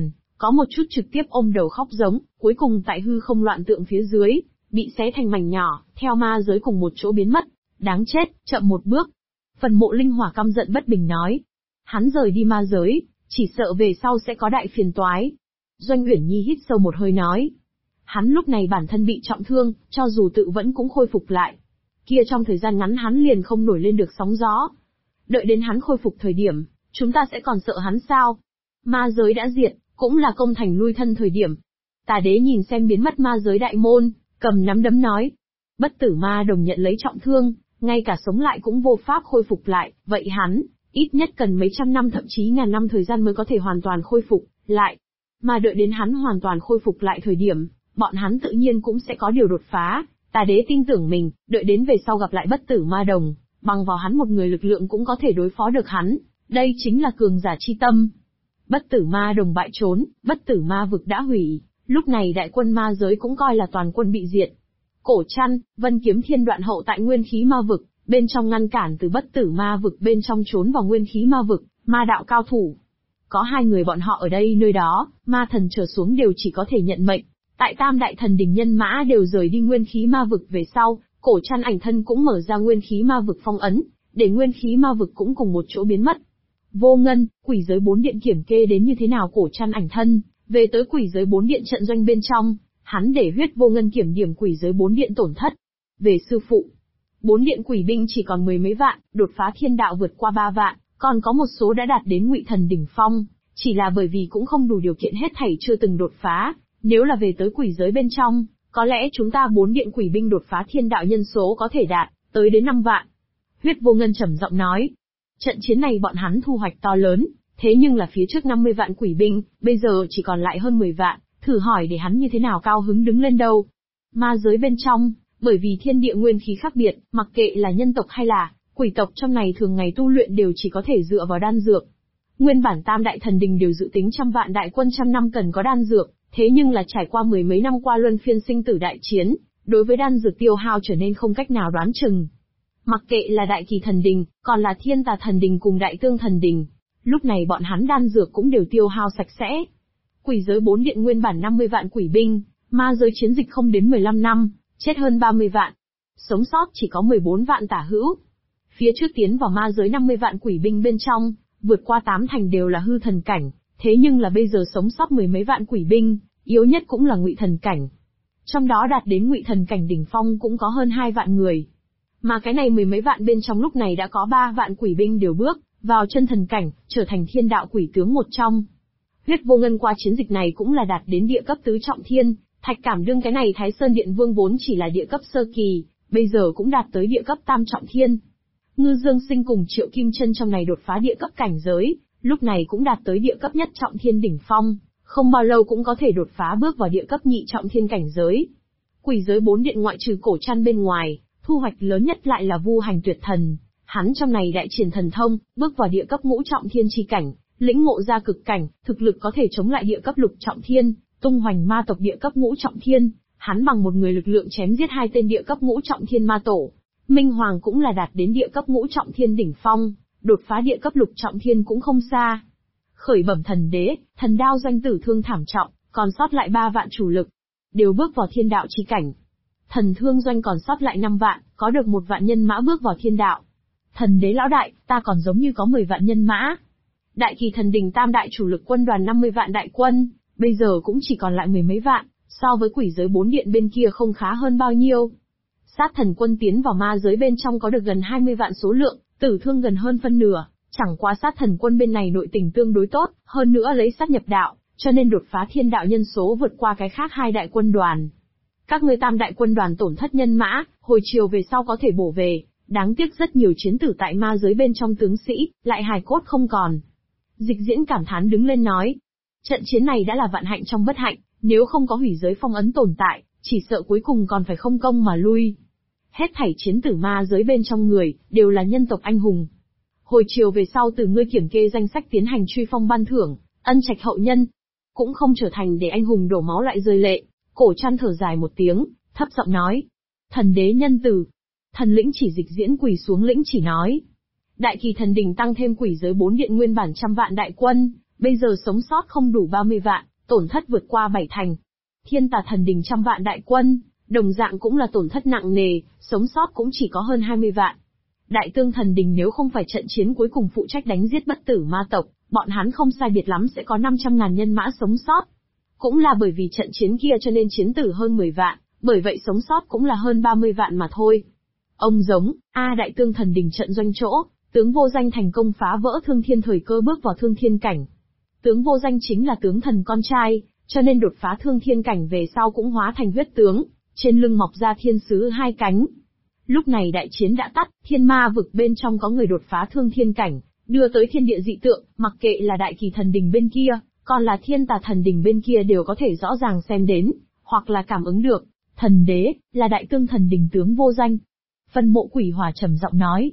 Có một chút trực tiếp ôm đầu khóc giống, cuối cùng tại hư không loạn tượng phía dưới, bị xé thành mảnh nhỏ, theo ma giới cùng một chỗ biến mất. Đáng chết, chậm một bước. Phần Mộ Linh Hỏa căm giận bất bình nói. Hắn rời đi ma giới, chỉ sợ về sau sẽ có đại phiền toái. Doanh Uyển Nhi hít sâu một hơi nói. Hắn lúc này bản thân bị trọng thương, cho dù tự vẫn cũng khôi phục lại. Kia trong thời gian ngắn hắn liền không nổi lên được sóng gió. Đợi đến hắn khôi phục thời điểm, chúng ta sẽ còn sợ hắn sao? Ma giới đã diệt, cũng là công thành lui thân thời điểm. Tà Đế nhìn xem biến mất ma giới đại môn, cầm nắm đấm nói. Bất Tử Ma Đồng nhận lấy trọng thương, ngay cả sống lại cũng vô pháp khôi phục lại, vậy hắn, ít nhất cần mấy trăm năm thậm chí ngàn năm thời gian mới có thể hoàn toàn khôi phục lại. Mà đợi đến hắn hoàn toàn khôi phục lại thời điểm, bọn hắn tự nhiên cũng sẽ có điều đột phá. Tà Đế tin tưởng mình, đợi đến về sau gặp lại Bất Tử Ma Đồng, bằng vào hắn một người lực lượng cũng có thể đối phó được hắn, đây chính là cường giả chi tâm. Bất Tử Ma Đồng bại trốn, Bất Tử Ma vực đã hủy, lúc này đại quân ma giới cũng coi là toàn quân bị diệt. Cổ Trăn, Vân Kiếm Thiên đoạn hậu tại nguyên khí ma vực, bên trong ngăn cản từ Bất Tử Ma vực bên trong trốn vào nguyên khí ma vực, ma đạo cao thủ. Có hai người bọn họ ở đây nơi đó, ma thần trở xuống đều chỉ có thể nhận mệnh. Tại Tam Đại Thần Đình nhân mã đều rời đi nguyên khí ma vực về sau, Cổ Trăn ảnh thân cũng mở ra nguyên khí ma vực phong ấn, để nguyên khí ma vực cũng cùng một chỗ biến mất. Vô Ngân, Quỷ Giới 4 điện kiểm kê đến như thế nào Cổ Trăn ảnh thân, về tới Quỷ Giới 4 điện trận doanh bên trong, hắn để Huyết Vô Ngân kiểm điểm Quỷ Giới 4 điện tổn thất. Về sư phụ, 4 điện quỷ binh chỉ còn 10 mấy vạn, đột phá thiên đạo vượt qua 3 vạn, còn có một số đã đạt đến Ngụy Thần đỉnh phong, chỉ là bởi vì cũng không đủ điều kiện hết thảy chưa từng đột phá, nếu là về tới quỷ giới bên trong, có lẽ chúng ta 4 điện quỷ binh đột phá thiên đạo nhân số có thể đạt tới đến 5 vạn. Huyết Vô Ngân trầm giọng nói, trận chiến này bọn hắn thu hoạch to lớn, thế nhưng là phía trước 50 vạn quỷ binh, bây giờ chỉ còn lại hơn 10 vạn, thử hỏi để hắn như thế nào cao hứng đứng lên đâu. Ma giới bên trong, bởi vì thiên địa nguyên khí khác biệt, mặc kệ là nhân tộc hay là quỷ tộc trong này thường ngày tu luyện đều chỉ có thể dựa vào đan dược. Nguyên bản Tam Đại Thần Đình đều dự tính 100 vạn đại quân trăm năm cần có đan dược, thế nhưng là trải qua mười mấy năm qua luân phiên sinh tử đại chiến, đối với đan dược tiêu hao trở nên không cách nào đoán chừng. Mặc kệ là Đại Kỳ Thần Đình, còn là Thiên Tà Thần Đình cùng Đại Tương Thần Đình, lúc này bọn hắn đan dược cũng đều tiêu hao sạch sẽ. Quỷ giới 4 điện nguyên bản 50 vạn quỷ binh, ma giới chiến dịch không đến 15 năm, chết hơn 30 vạn. Sống sót chỉ có 14 vạn tả hữu. Phía trước tiến vào ma giới 50 vạn quỷ binh bên trong, vượt qua 8 thành đều là hư thần cảnh, thế nhưng là bây giờ sống sót mười mấy vạn quỷ binh, yếu nhất cũng là Ngụy Thần cảnh. Trong đó đạt đến Ngụy Thần cảnh đỉnh phong cũng có hơn 2 vạn người. Mà cái này mười mấy vạn bên trong lúc này đã có 3 vạn quỷ binh đều bước vào chân thần cảnh, trở thành thiên đạo quỷ tướng một trong. Huyết Vô Ngân qua chiến dịch này cũng là đạt đến địa cấp tứ trọng thiên, Thạch Cảm đương cái này Thái Sơn Điện Vương vốn chỉ là địa cấp sơ kỳ, bây giờ cũng đạt tới địa cấp tam trọng thiên. Ngư Dương Sinh cùng Triệu Kim Chân trong này đột phá địa cấp cảnh giới, lúc này cũng đạt tới địa cấp nhất trọng thiên đỉnh phong, không bao lâu cũng có thể đột phá bước vào địa cấp nhị trọng thiên cảnh giới. Quỷ giới 4 điện ngoại trừ Cổ Trăn bên ngoài, thu hoạch lớn nhất lại là Vu Hành Tuyệt Thần, hắn trong này đại triển thần thông, bước vào địa cấp ngũ trọng thiên chi cảnh, lĩnh ngộ ra cực cảnh, thực lực có thể chống lại địa cấp lục trọng thiên, tung hoành ma tộc địa cấp ngũ trọng thiên, hắn bằng một người lực lượng chém giết 2 tên địa cấp ngũ trọng thiên ma tổ. Minh Hoàng cũng là đạt đến địa cấp ngũ trọng thiên đỉnh phong, đột phá địa cấp lục trọng thiên cũng không xa. Khởi bẩm thần đế, thần đao doanh tử thương thảm trọng, còn sót lại 3 vạn chủ lực, đều bước vào thiên đạo chi cảnh. Thần thương doanh còn sót lại 5 vạn, có được 1 vạn nhân mã bước vào thiên đạo. Thần đế lão đại, ta còn giống như có 10 vạn nhân mã. Đại Kỳ Thần Đình tam đại chủ lực quân đoàn 50 vạn đại quân, bây giờ cũng chỉ còn lại mười mấy vạn, so với quỷ giới 4 điện bên kia không khá hơn bao nhiêu. Sát thần quân tiến vào ma giới bên trong có được gần 20 vạn số lượng, tử thương gần hơn phân nửa, chẳng qua sát thần quân bên này nội tình tương đối tốt, hơn nữa lấy sát nhập đạo, cho nên đột phá thiên đạo nhân số vượt qua cái khác 2 đại quân đoàn. Các ngươi tam đại quân đoàn tổn thất nhân mã, hồi chiều về sau có thể bổ về, đáng tiếc rất nhiều chiến tử tại ma giới bên trong tướng sĩ, lại hài cốt không còn. Dịch Diễn cảm thán đứng lên nói, trận chiến này đã là vạn hạnh trong bất hạnh, nếu không có hủy giới phong ấn tồn tại, chỉ sợ cuối cùng còn phải không công mà lui. Hết thảy chiến tử ma giới bên trong người, đều là nhân tộc anh hùng. Hồi chiều về sau từ ngươi kiểm kê danh sách tiến hành truy phong ban thưởng, ân trạch hậu nhân, cũng không trở thành để anh hùng đổ máu lại rơi lệ. Cổ Trăn thở dài một tiếng, thấp giọng nói, thần đế nhân từ. Thần lĩnh chỉ Dịch Diễn quỳ xuống lĩnh chỉ nói, Đại Kỳ Thần Đình tăng thêm quỷ giới 4 điện nguyên bản 100 vạn đại quân, bây giờ sống sót không đủ 30 vạn, tổn thất vượt qua 7 thành. Thiên Tà Thần Đình trăm vạn đại quân, đồng dạng cũng là tổn thất nặng nề, sống sót cũng chỉ có hơn 20 vạn. Đại Tương Thần Đình nếu không phải trận chiến cuối cùng phụ trách đánh giết bất tử ma tộc, bọn hắn không sai biệt lắm sẽ có 500.000 nhân mã sống sót. Cũng là bởi vì trận chiến kia cho nên chiến tử hơn 10 vạn, bởi vậy sống sót cũng là hơn 30 vạn mà thôi. Ông giống, Đại Tương Thần Đình trận doanh chỗ, tướng Vô Danh thành công phá vỡ Thương Thiên thời cơ bước vào Thương Thiên cảnh. Tướng Vô Danh chính là tướng thần con trai, cho nên đột phá Thương Thiên cảnh về sau cũng hóa thành huyết tướng, trên lưng mọc ra thiên sứ hai cánh. Lúc này đại chiến đã tắt, thiên ma vực bên trong có người đột phá Thương Thiên cảnh, đưa tới thiên địa dị tượng, mặc kệ là Đại Kỳ Thần Đình bên kia, còn là Thiên Tà Thần Đình bên kia đều có thể rõ ràng xem đến, hoặc là cảm ứng được. Thần đế, là Đại Tương Thần Đình tướng Vô Danh. Vân Mộ Quỷ Hỏa trầm giọng nói.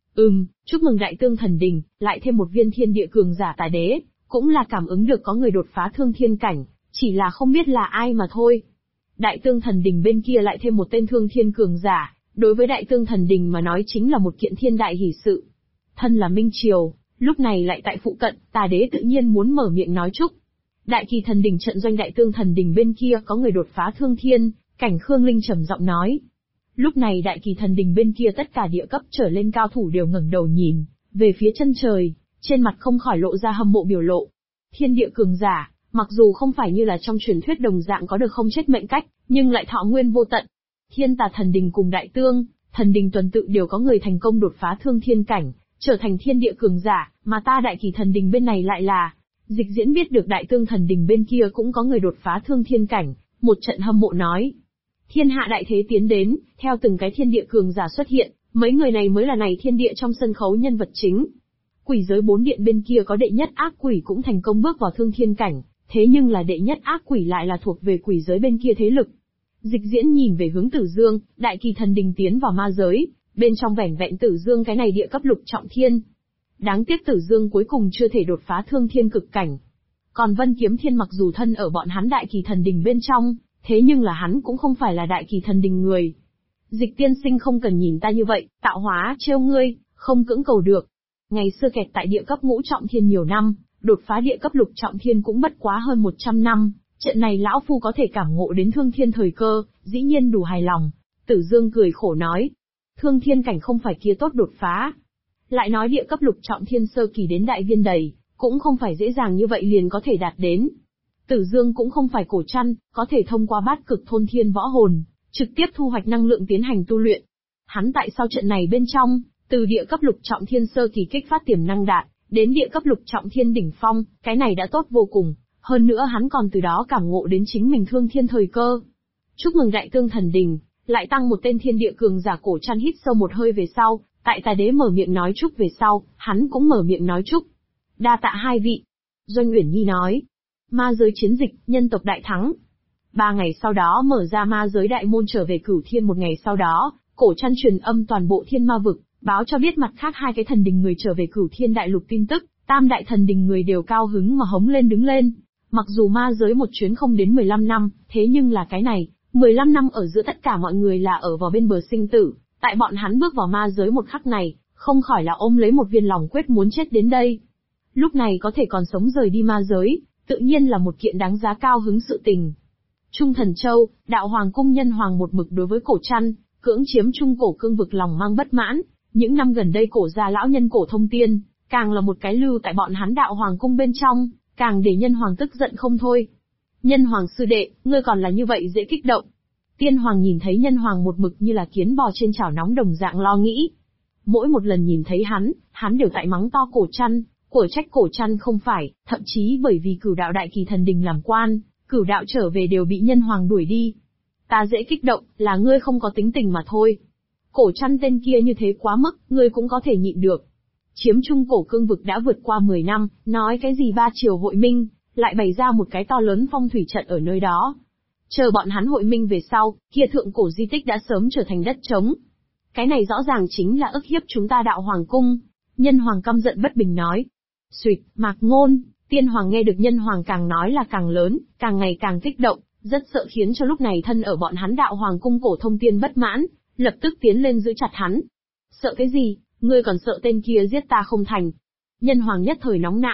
Chúc mừng Đại Tương Thần Đình, lại thêm một viên thiên địa cường giả Tà đế, cũng là cảm ứng được có người đột phá Thương Thiên cảnh, chỉ là không biết là ai mà thôi. Đại Tương Thần Đình bên kia lại thêm một tên Thương Thiên cường giả, đối với Đại Tương Thần Đình mà nói chính là một kiện thiên đại hỷ sự. Thân là Minh Triều, lúc này lại tại phụ cận, Tà đế tự nhiên muốn mở miệng nói chúc. Đại Kỳ Thần Đình trận doanh Đại Tương Thần Đình bên kia có người đột phá Thương Thiên cảnh, Khương Linh trầm giọng nói. Lúc này Đại Kỳ Thần Đình bên kia tất cả địa cấp trở lên cao thủ đều ngẩng đầu nhìn về phía chân trời, trên mặt không khỏi lộ ra hâm mộ biểu lộ. Thiên địa cường giả, mặc dù không phải như là trong truyền thuyết đồng dạng có được không chết mệnh cách, nhưng lại thọ nguyên vô tận. Thiên Tà Thần Đình cùng Đại Tương Thần Đình tuần tự đều có người thành công đột phá Thương Thiên cảnh, trở thành thiên địa cường giả, mà ta Đại Kỳ Thần Đình bên này lại là. Dịch Diễn biết được Đại Tương Thần Đình bên kia cũng có người đột phá Thương Thiên cảnh, một trận hâm mộ nói. Thiên hạ đại thế tiến đến, theo từng cái thiên địa cường giả xuất hiện, mấy người này mới là này thiên địa trong sân khấu nhân vật chính. Quỷ giới 4 điện bên kia có đệ nhất ác quỷ cũng thành công bước vào Thương Thiên cảnh, thế nhưng là đệ nhất ác quỷ lại là thuộc về quỷ giới bên kia thế lực. Dịch Diễn nhìn về hướng Tử Dương, Đại Kỳ Thần Đình tiến vào ma giới, bên trong vẻn vẹn Tử Dương cái này địa cấp lục trọng thiên. Đáng tiếc Tử Dương cuối cùng chưa thể đột phá Thương Thiên cực cảnh. Còn Vân Kiếm Thiên mặc dù thân ở bọn hắn Đại Kỳ Thần Đình bên trong, thế nhưng là hắn cũng không phải là Đại Kỳ Thần Đình người. Dịch tiên sinh không cần nhìn ta như vậy, tạo hóa trêu ngươi, không cưỡng cầu được. Ngày xưa kẹt tại địa cấp ngũ trọng thiên nhiều năm, đột phá địa cấp lục trọng thiên cũng bất quá hơn 100 năm, trận này lão phu có thể cảm ngộ đến Thương Thiên thời cơ, dĩ nhiên đủ hài lòng. Tử Dương cười khổ nói, Thương Thiên cảnh không phải kia tốt đột phá. Lại nói địa cấp lục trọng thiên sơ kỳ đến đại viên đầy, cũng không phải dễ dàng như vậy liền có thể đạt đến. Tử Dương cũng không phải cổ trăn, có thể thông qua bát cực thôn thiên võ hồn, trực tiếp thu hoạch năng lượng tiến hành tu luyện. Hắn tại sau trận này bên trong, từ địa cấp lục trọng thiên sơ kỳ kích phát tiềm năng đạt, đến địa cấp lục trọng thiên đỉnh phong, cái này đã tốt vô cùng, hơn nữa hắn còn từ đó cảm ngộ đến chính mình Thương Thiên thời cơ. Chúc mừng Đại Tương Thần Đình, lại tăng một tên thiên địa cường giả. Cổ trăn hít sâu một hơi về sau, tại Tà đế mở miệng nói chúc về sau, hắn cũng mở miệng nói chúc. Đa tạ hai vị. Doanh Uyển Nhi nói. Ma giới chiến dịch, nhân tộc đại thắng. 3 ngày sau đó mở ra ma giới đại môn trở về Cửu Thiên. Một ngày sau đó, Cổ trăn truyền âm toàn bộ thiên ma vực, báo cho biết mặt khác 2 cái thần đình người trở về Cửu Thiên đại lục tin tức. Tam đại thần đình người đều cao hứng mà hống lên đứng lên. Mặc dù ma giới một chuyến không đến 15 năm, thế nhưng là cái này, 15 năm ở giữa tất cả mọi người là ở vào bên bờ sinh tử. Tại bọn hắn bước vào ma giới một khắc này, không khỏi là ôm lấy một viên lòng quyết muốn chết đến đây. Lúc này có thể còn sống rời đi ma giới, tự nhiên là một kiện đáng giá cao hứng sự tình. Trung Thần Châu, Đạo Hoàng cung Nhân Hoàng một mực đối với Cổ trăn, cưỡng chiếm Trung Cổ cương vực lòng mang bất mãn. Những năm gần đây Cổ gia lão nhân Cổ Thông Tiên, càng là một cái lưu tại bọn hắn Đạo Hoàng cung bên trong, càng để Nhân Hoàng tức giận không thôi. Nhân Hoàng sư đệ, ngươi còn là như vậy dễ kích động. Tiên Hoàng nhìn thấy Nhân Hoàng một mực như là kiến bò trên chảo nóng đồng dạng lo nghĩ. Mỗi một lần nhìn thấy hắn đều tại mắng to Cổ trăn, của trách Cổ trăn không phải, thậm chí bởi vì Cửu đạo Đại Kỳ Thần Đình làm quan, Cửu đạo trở về đều bị Nhân Hoàng đuổi đi. Ta dễ kích động, là ngươi không có tính tình mà thôi. Cổ trăn tên kia như thế quá mức, ngươi cũng có thể nhịn được. Chiếm Trung Cổ cương vực đã vượt qua 10 năm, nói cái gì 3 triều hội minh, lại bày ra một cái to lớn phong thủy trận ở nơi đó. Chờ bọn hắn hội minh về sau, kia thượng cổ di tích đã sớm trở thành đất trống. Cái này rõ ràng chính là ức hiếp chúng ta Đạo Hoàng cung. Nhân Hoàng căm giận bất bình nói. Xuyệt, Mạc Ngôn, Tiên Hoàng nghe được Nhân Hoàng càng nói là càng lớn, càng ngày càng kích động, rất sợ khiến cho lúc này thân ở bọn hắn Đạo Hoàng cung Cổ Thông Tiên bất mãn, lập tức tiến lên giữ chặt hắn. Sợ cái gì, ngươi còn sợ tên kia giết ta không thành. Nhân Hoàng nhất thời nóng não,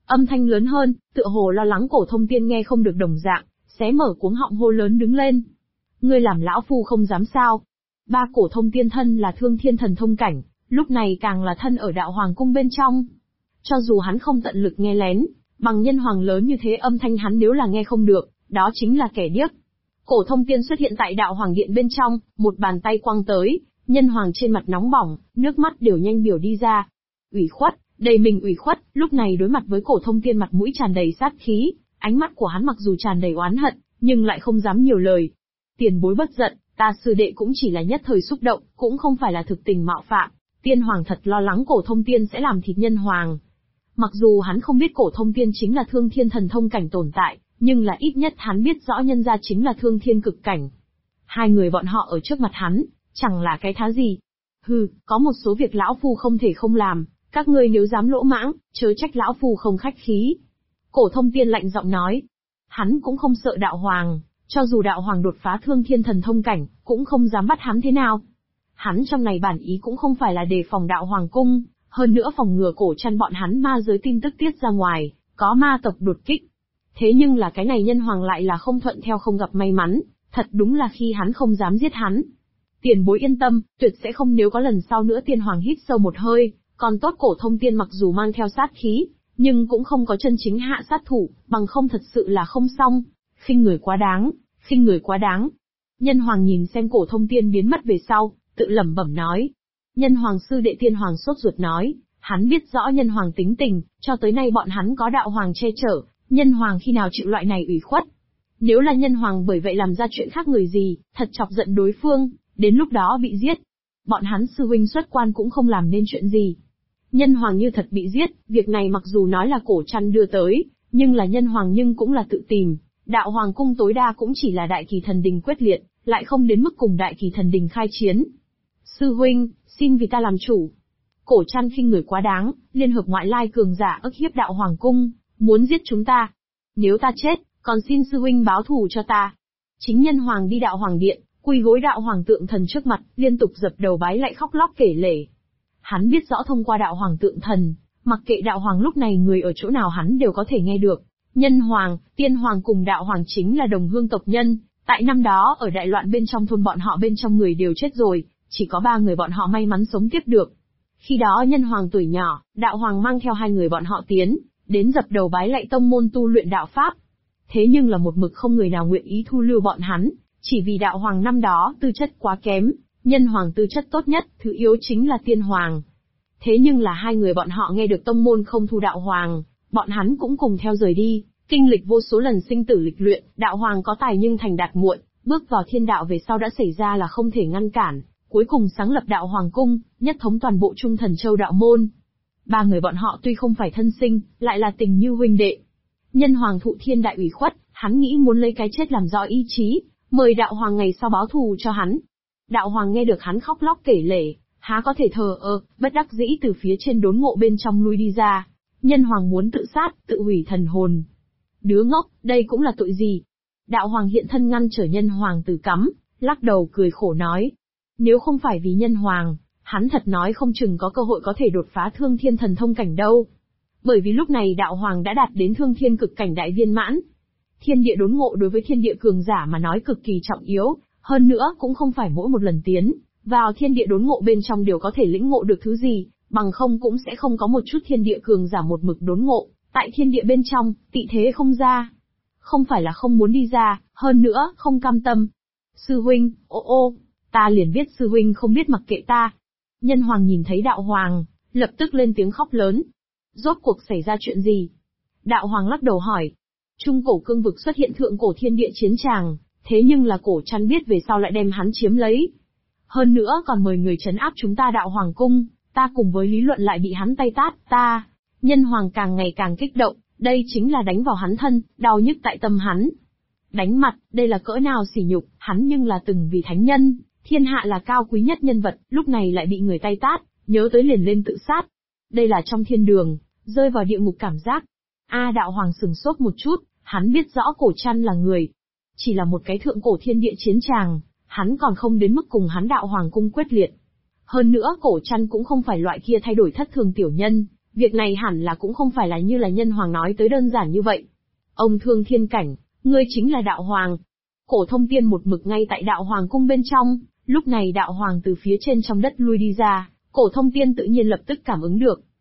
Âm thanh lớn hơn, tựa hồ lo lắng Cổ Thông Tiên nghe không được đồng dạng, xé mở cuống họng hô lớn đứng lên. Ngươi làm lão phu không dám sao? Ba Cổ Thông Tiên thân là Thương Thiên Thần Thông cảnh, lúc này càng là thân ở Đạo Hoàng cung bên trong. Cho dù hắn không tận lực nghe lén, bằng nhân hoàng lớn như thế âm thanh hắn nếu là nghe không được, đó chính là kẻ điếc. Cổ Thông Tiên xuất hiện tại Đạo Hoàng điện bên trong, một bàn tay quăng tới, nhân hoàng trên mặt nóng bỏng, nước mắt đều nhanh biểu đi ra. Ủy khuất, đầy mình ủy khuất, lúc này đối mặt với Cổ Thông Tiên mặt mũi tràn đầy sát khí, ánh mắt của hắn mặc dù tràn đầy oán hận, nhưng lại không dám nhiều lời. Tiền bối bất giận, ta sư đệ cũng chỉ là nhất thời xúc động, cũng không phải là thực tình mạo phạm. Tiên hoàng thật lo lắng Cổ Thông Tiên sẽ làm thịt nhân hoàng. Mặc dù hắn không biết Cổ Thông Tiên chính là Thương Thiên Thần Thông cảnh tồn tại, nhưng là ít nhất hắn biết rõ nhân gia chính là Thương Thiên cực cảnh. Hai người bọn họ ở trước mặt hắn, chẳng là cái thá gì. Hừ, có một số việc lão phu không thể không làm, các ngươi nếu dám lỗ mãng, chớ trách lão phu không khách khí. Cổ Thông Tiên lạnh giọng nói. Hắn cũng không sợ Đạo Hoàng, cho dù Đạo Hoàng đột phá Thương Thiên Thần Thông cảnh, cũng không dám bắt hắn thế nào. Hắn trong này bản ý cũng không phải là đề phòng Đạo Hoàng cung, hơn nữa phòng ngừa Cổ Trăn bọn hắn ma giới tin tức tiết ra ngoài, có ma tộc đột kích. Thế nhưng là cái này nhân hoàng lại là không thuận theo không gặp may mắn, thật đúng là khi hắn không dám giết hắn. Tiền bối yên tâm, tuyệt sẽ không nếu có lần sau nữa. Tiên hoàng hít sâu một hơi, còn tốt Cổ Thông Tiên mặc dù mang theo sát khí, nhưng cũng không có chân chính hạ sát thủ, bằng không thật sự là không xong. Khinh người quá đáng, khinh người quá đáng. Nhân hoàng nhìn xem Cổ Thông Tiên biến mất về sau, tự lẩm bẩm nói. Nhân hoàng sư đệ Tiên hoàng sốt ruột nói, hắn biết rõ nhân hoàng tính tình, cho tới nay bọn hắn có Đạo Hoàng che chở, nhân hoàng khi nào chịu loại này ủy khuất. Nếu là nhân hoàng bởi vậy làm ra chuyện khác người gì, thật chọc giận đối phương, đến lúc đó bị giết. Bọn hắn sư huynh xuất quan cũng không làm nên chuyện gì. Nhân hoàng như thật bị giết, việc này mặc dù nói là Cổ Trăn đưa tới, nhưng là nhân hoàng nhưng cũng là tự tìm. Đạo Hoàng cung tối đa cũng chỉ là Đại Kỳ Thần Đình quyết liệt, lại không đến mức cùng Đại Kỳ Thần Đình khai chiến. Sư huynh, xin vì ta làm chủ. Cổ Trăn khinh người quá đáng, liên hợp ngoại lai cường giả ức hiếp Đạo Hoàng cung, muốn giết chúng ta. Nếu ta chết, còn xin sư huynh báo thù cho ta. Chính nhân hoàng đi Đạo Hoàng điện, quỳ gối Đạo Hoàng tượng thần trước mặt, liên tục dập đầu bái lạy khóc lóc kể lể. Hắn biết rõ thông qua Đạo Hoàng tượng thần, mặc kệ Đạo Hoàng lúc này người ở chỗ nào hắn đều có thể nghe được. Nhân hoàng, tiên hoàng cùng Đạo Hoàng chính là đồng hương tộc nhân, tại năm đó ở đại loạn bên trong thôn bọn họ bên trong người đều chết rồi, chỉ có 3 người bọn họ may mắn sống tiếp được. Khi đó nhân hoàng tuổi nhỏ, Đạo Hoàng mang theo 2 người bọn họ tiến, đến dập đầu bái lạy tông môn tu luyện đạo pháp. Thế nhưng là một mực không người nào nguyện ý thu lưu bọn hắn, chỉ vì Đạo Hoàng năm đó tư chất quá kém, nhân hoàng tư chất tốt nhất, thứ yếu chính là tiên hoàng. Thế nhưng là 2 người bọn họ nghe được tông môn không thu Đạo Hoàng, bọn hắn cũng cùng theo rời đi, kinh lịch vô số lần sinh tử lịch luyện. Đạo Hoàng có tài nhưng thành đạt muộn, bước vào thiên đạo về sau đã xảy ra là không thể ngăn cản, cuối cùng sáng lập Đạo Hoàng cung, nhất thống toàn bộ Trung Thần Châu đạo môn. 3 người bọn họ tuy không phải thân sinh, lại là tình như huynh đệ. Nhân hoàng thụ thiên đại ủy khuất, hắn nghĩ muốn lấy cái chết làm rõ ý chí, mời Đạo Hoàng ngày sau báo thù cho hắn. Đạo Hoàng nghe được hắn khóc lóc kể lể, há có thể thờ ơ, bất đắc dĩ từ phía trên đốn ngộ bên trong lui đi ra. Nhân hoàng muốn tự sát, tự hủy thần hồn. Đứa ngốc, đây cũng là tội gì? Đạo Hoàng hiện thân ngăn trở nhân hoàng từ cắm, lắc đầu cười khổ nói. Nếu không phải vì nhân hoàng, hắn thật nói không chừng có cơ hội có thể đột phá Thương Thiên Thần Thông cảnh đâu. Bởi vì lúc này Đạo Hoàng đã đạt đến Thương Thiên cực cảnh đại viên mãn. Thiên địa đốn ngộ đối với thiên địa cường giả mà nói cực kỳ trọng yếu, hơn nữa cũng không phải mỗi một lần tiến vào thiên địa đốn ngộ bên trong đều có thể lĩnh ngộ được thứ gì, bằng không cũng sẽ không có một chút thiên địa cường giả một mực đốn ngộ, tại thiên địa bên trong, tị thế không ra. Không phải là không muốn đi ra, hơn nữa, không cam tâm. Sư huynh, ô, ta liền biết sư huynh không biết mặc kệ ta. Nhân hoàng nhìn thấy Đạo Hoàng, lập tức lên tiếng khóc lớn. Rốt cuộc xảy ra chuyện gì? Đạo Hoàng lắc đầu hỏi. Trung cổ cương vực xuất hiện thượng cổ thiên địa chiến tràng, thế nhưng là Cổ Trăn biết về sau lại đem hắn chiếm lấy. Hơn nữa còn mời người trấn áp chúng ta Đạo Hoàng cung, ta cùng với lý luận lại bị hắn tay tát, ta. Nhân hoàng càng ngày càng kích động, đây chính là đánh vào hắn thân, đau nhức tại tâm hắn. Đánh mặt, đây là cỡ nào sỉ nhục, hắn nhưng là từng vì thánh nhân, thiên hạ là cao quý nhất nhân vật, lúc này lại bị người tay tát, nhớ tới liền lên tự sát. Đây là trong thiên đường, rơi vào địa ngục cảm giác. Đạo Hoàng sừng sốt một chút, hắn biết rõ Cổ Trăn là người. Chỉ là một cái thượng cổ thiên địa chiến tràng, hắn còn không đến mức cùng hắn Đạo Hoàng cung quyết liệt. Hơn nữa Cổ Trăn cũng không phải loại kia thay đổi thất thường tiểu nhân, Việc này hẳn là cũng không phải là như là nhân hoàng nói tới đơn giản như vậy. Ông Thương Thiên Cảnh, ngươi chính là đạo hoàng. Cổ Thông Tiên một mực ngay tại đạo hoàng cung bên trong, lúc này đạo hoàng từ phía trên trong đất lui đi ra, Cổ Thông Tiên tự nhiên lập tức cảm ứng được.